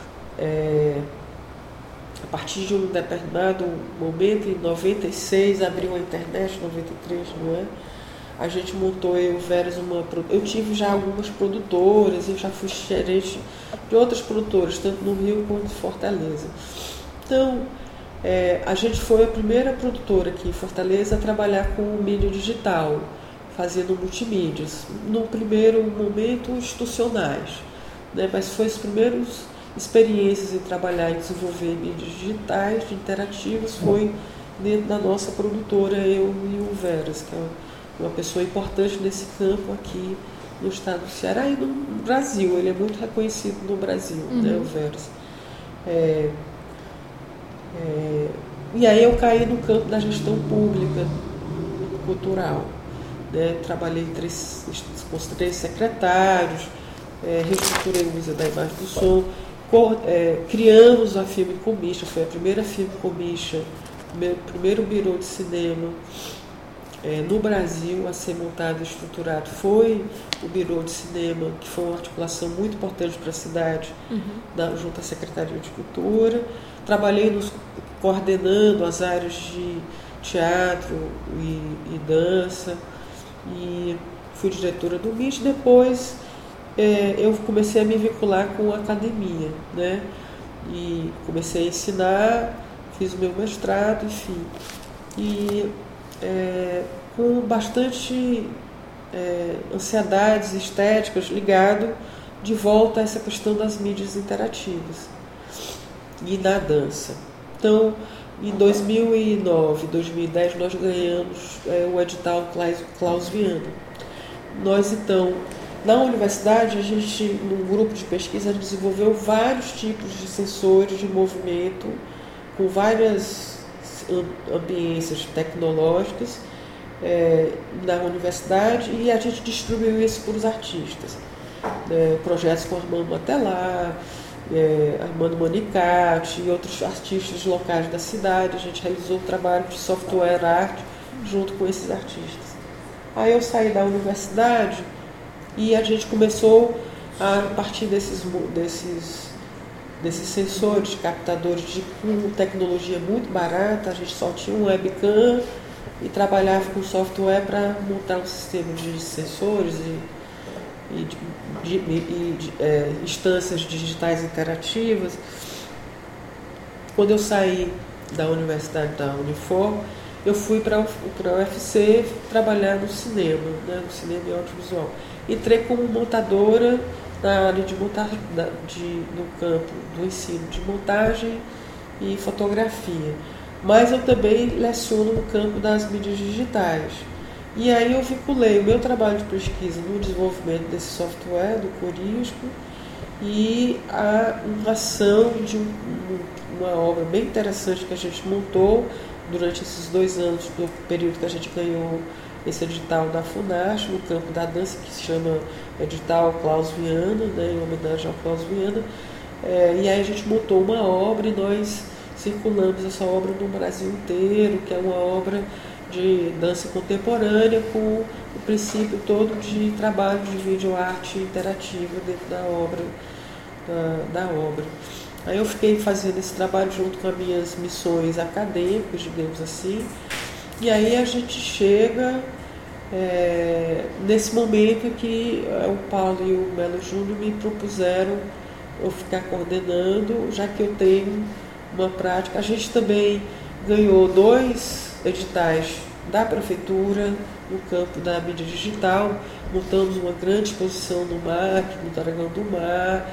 A partir de um determinado momento, em 96, abriu a internet, 93, não é? A gente montou, eu e o Veras, eu tive já algumas produtoras, eu já fui gerente de outras produtoras, tanto no Rio quanto em Fortaleza. Então, a gente foi a primeira produtora aqui em Fortaleza a trabalhar com mídia digital, fazendo multimídias. No primeiro momento, institucionais, né? Mas foi as primeiras experiências em trabalhar e desenvolver mídias digitais, interativas, foi dentro da nossa produtora, eu e o Veras, que é uma pessoa importante nesse campo aqui no estado do Ceará e no Brasil. Ele é muito reconhecido no Brasil, né, o Veras. E aí eu caí no campo da gestão pública cultural, né? Trabalhei com os 3 secretários, reestruturei o Museu da Imagem do Som, criamos a Filme Comicha, foi a primeira Filme Comicha, o primeiro birô de cinema no Brasil a ser montado e estruturado foi o birô de cinema, que foi uma articulação muito importante para a cidade, junto à Secretaria de Cultura. Trabalhei coordenando as áreas de teatro e dança, e fui diretora do MIT. Depois eu comecei a me vincular com a academia, né? E comecei a ensinar, fiz o meu mestrado, enfim. E com bastante ansiedades estéticas ligado de volta a essa questão das mídias interativas e da dança. Então, em 2009, 2010, nós ganhamos o edital Klaus Viana. Nós, então, na universidade, a gente, num grupo de pesquisa, desenvolveu vários tipos de sensores de movimento com várias ambiências tecnológicas na universidade, e a gente distribuiu isso para os artistas. Projetos com Armando Matelar, Armando Manicati e outros artistas locais da cidade. A gente realizou o trabalho de software art junto com esses artistas. Aí eu saí da universidade e a gente começou a partir desses sensores, captadores com tecnologia muito barata. A gente só tinha um webcam e trabalhava com software para montar um sistema de sensores e instâncias digitais interativas. Quando eu saí da universidade da Unifor, eu fui para a UFC trabalhar no cinema, né, no cinema e audiovisual. Entrei como montadora na área de montagem, no campo do ensino de montagem e fotografia. Mas eu também leciono no campo das mídias digitais. E aí eu vinculei o meu trabalho de pesquisa no desenvolvimento desse software, do Corisco, e a ação de uma obra bem interessante que a gente montou durante esses 2 anos, do período que a gente ganhou esse edital da FUNASH, no campo da dança, que se chama Edital Klaus Viana, né, em homenagem ao Klaus Viana. E aí a gente montou uma obra e nós circulamos essa obra no Brasil inteiro, que é uma obra de dança contemporânea com o princípio todo de trabalho de videoarte interativa dentro da obra. Aí eu fiquei fazendo esse trabalho junto com as minhas missões acadêmicas, digamos assim, e aí a gente chega nesse momento que o Paulo e o Melo Júnior me propuseram eu ficar coordenando, já que eu tenho uma prática. A gente também ganhou 2 editais da prefeitura no campo da mídia digital, montamos uma grande exposição no MAC, no Dragão do Mar,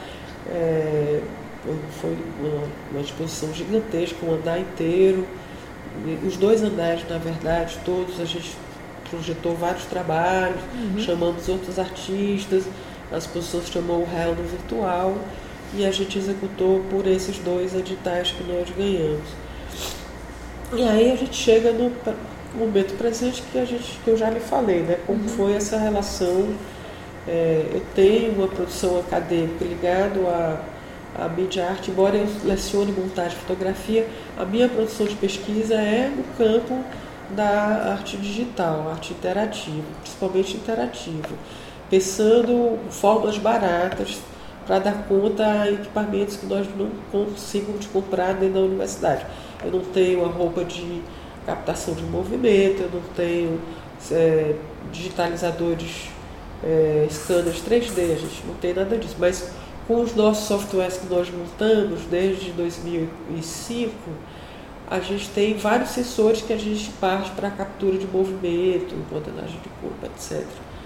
foi uma exposição gigantesca, um andar inteiro, os 2 andares, na verdade, todos, a gente projetou vários trabalhos, chamamos outros artistas, a exposição se chamou O Real no Virtual, e a gente executou por esses 2 editais que nós ganhamos. E aí a gente chega no momento presente que eu já lhe falei, né? Como foi essa relação. Eu tenho uma produção acadêmica ligada à mídia arte, embora eu lecione montagem e fotografia, a minha produção de pesquisa é no campo da arte digital, arte interativa, principalmente interativa, pensando formas baratas para dar conta a equipamentos que nós não conseguimos comprar dentro da universidade. Eu não tenho a roupa de captação de movimento, eu não tenho digitalizadores, scanners 3D, a gente não tem nada disso, mas com os nossos softwares que nós montamos desde 2005, a gente tem vários sensores que a gente parte para captura de movimento, modelagem de corpo, etc.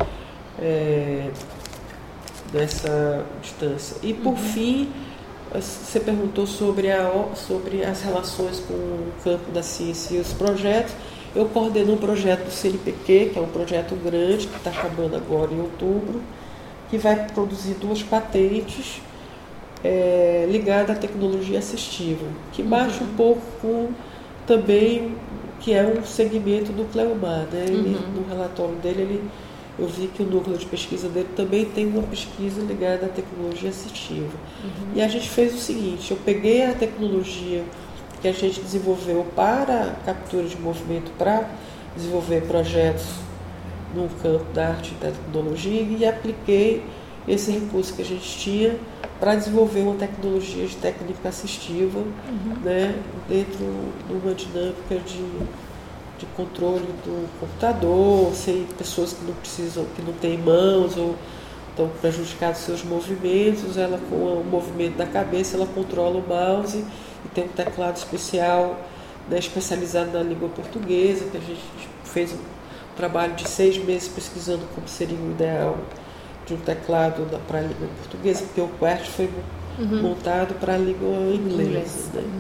Nessa distância. E por fim, você perguntou sobre as relações com o campo da ciência e os projetos. Eu coordeno um projeto do CNPq, que é um projeto grande, que está acabando agora em outubro, que vai produzir 2 patentes ligadas à tecnologia assistiva, que baixa um pouco com também, que é um segmento do Cleomar, né? No relatório dele, eu vi que o núcleo de pesquisa dele também tem uma pesquisa ligada à tecnologia assistiva. E a gente fez o seguinte, eu peguei a tecnologia que a gente desenvolveu para captura de movimento, para desenvolver projetos no campo da arte e da tecnologia, e apliquei esse recurso que a gente tinha para desenvolver uma tecnologia de técnica assistiva, né, dentro de uma dinâmica de controle do computador, sem pessoas que não precisam, que não têm mãos ou estão prejudicados seus movimentos. Ela, com o movimento da cabeça, ela controla o mouse e tem um teclado especial, né, especializado na língua portuguesa, que a gente fez um trabalho de 6 meses pesquisando como seria o ideal de um teclado para a língua portuguesa, porque o QWERTY foi montado para a língua inglesa. Né?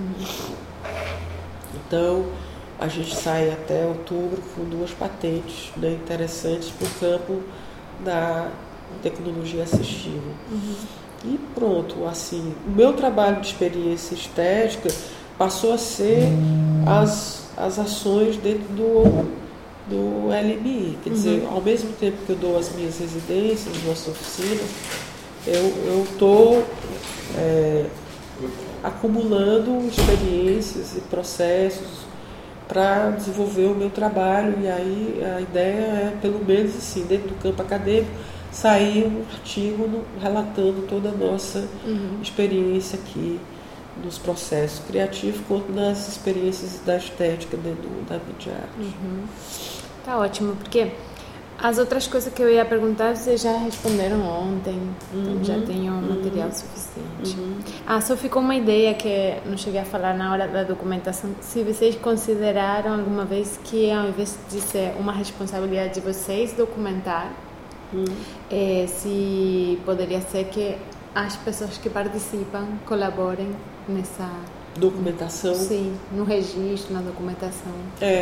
Então, a gente sai até outubro com 2 patentes, né, interessantes para o campo da tecnologia assistiva. E pronto, assim, o meu trabalho de experiência estética passou a ser as ações dentro do LMI. Quer dizer, ao mesmo tempo que eu dou as minhas residências, as nossas oficinas, eu estou acumulando experiências e processos para desenvolver o meu trabalho. E aí a ideia é, pelo menos assim, dentro do campo acadêmico, sair um artigo relatando toda a nossa experiência aqui nos processos criativos, quanto nas experiências da estética dentro da mídia arte. Tá ótimo, porque as outras coisas que eu ia perguntar vocês já responderam ontem, então já tenho material suficiente. Só ficou uma ideia que não cheguei a falar na hora da documentação. Se vocês consideraram alguma vez que, ao invés de ser uma responsabilidade de vocês documentar, Se poderia ser que as pessoas que participam colaborem nessa documentação. Sim, no registro, na documentação.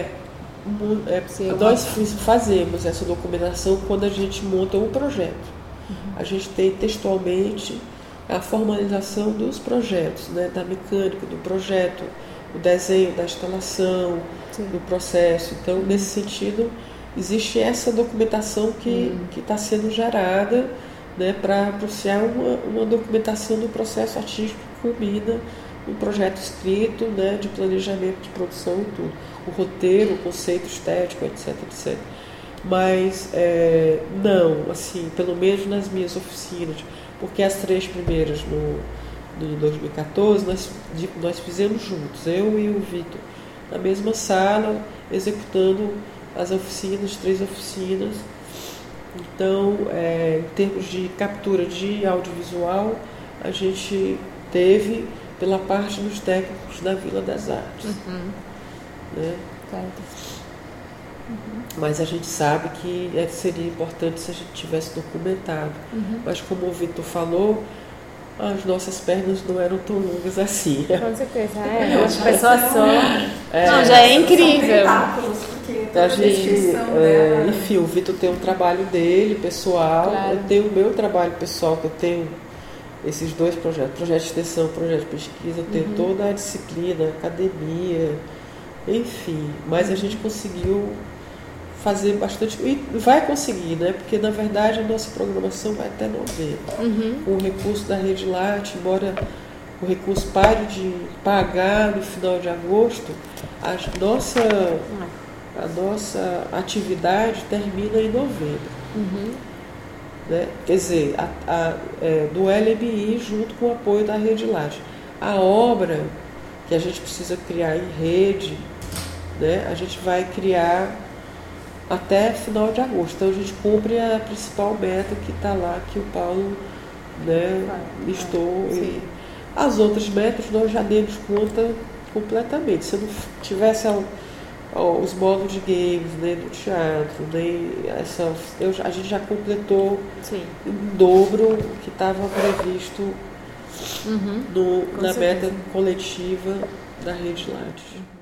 Nós fazemos essa documentação quando a gente monta um projeto. A gente tem textualmente a formalização dos projetos, né, da mecânica do projeto, o desenho da instalação, do processo. Então, nesse sentido, existe essa documentação que está sendo gerada, né, para propiciar uma documentação do processo artístico que culmina um projeto escrito, né, de planejamento de produção e tudo. O roteiro, o conceito estético, etc, etc. Mas, não, assim, pelo menos nas minhas oficinas, porque as 3 primeiras em 2014 nós fizemos juntos, eu e o Vitor, na mesma sala, executando as oficinas, 3 oficinas. Então, em termos de captura de audiovisual, a gente teve pela parte dos técnicos da Vila das Artes. Né? Mas a gente sabe que seria importante se a gente tivesse documentado. Mas como o Vitor falou, as nossas pernas não eram tão longas assim. Com certeza, as pessoas só... Não, já é incrível. A gente, enfim, o Vitor tem um trabalho dele, pessoal, eu tenho o meu trabalho pessoal, que eu tenho esses 2 projetos, projeto de extensão, projeto de pesquisa, eu tenho toda a disciplina, a academia, enfim, mas a gente conseguiu fazer bastante, e vai conseguir, né? Porque na verdade a nossa programação vai até novembro. Com o recurso da Rede Light, embora o recurso pare de pagar no final de agosto, a nossa atividade termina em novembro. Né? Quer dizer, do LMI junto com o apoio da Rede Light. A obra que a gente precisa criar em rede, né? A gente vai criar até final de agosto. Então a gente cumpre a principal meta que está lá, que o Paulo, né, listou. E as outras metas nós já demos conta completamente. Se não tivesse os módulos de games, né, do teatro, né, a gente já completou em dobro o que estava previsto na meta coletiva da Rede Light.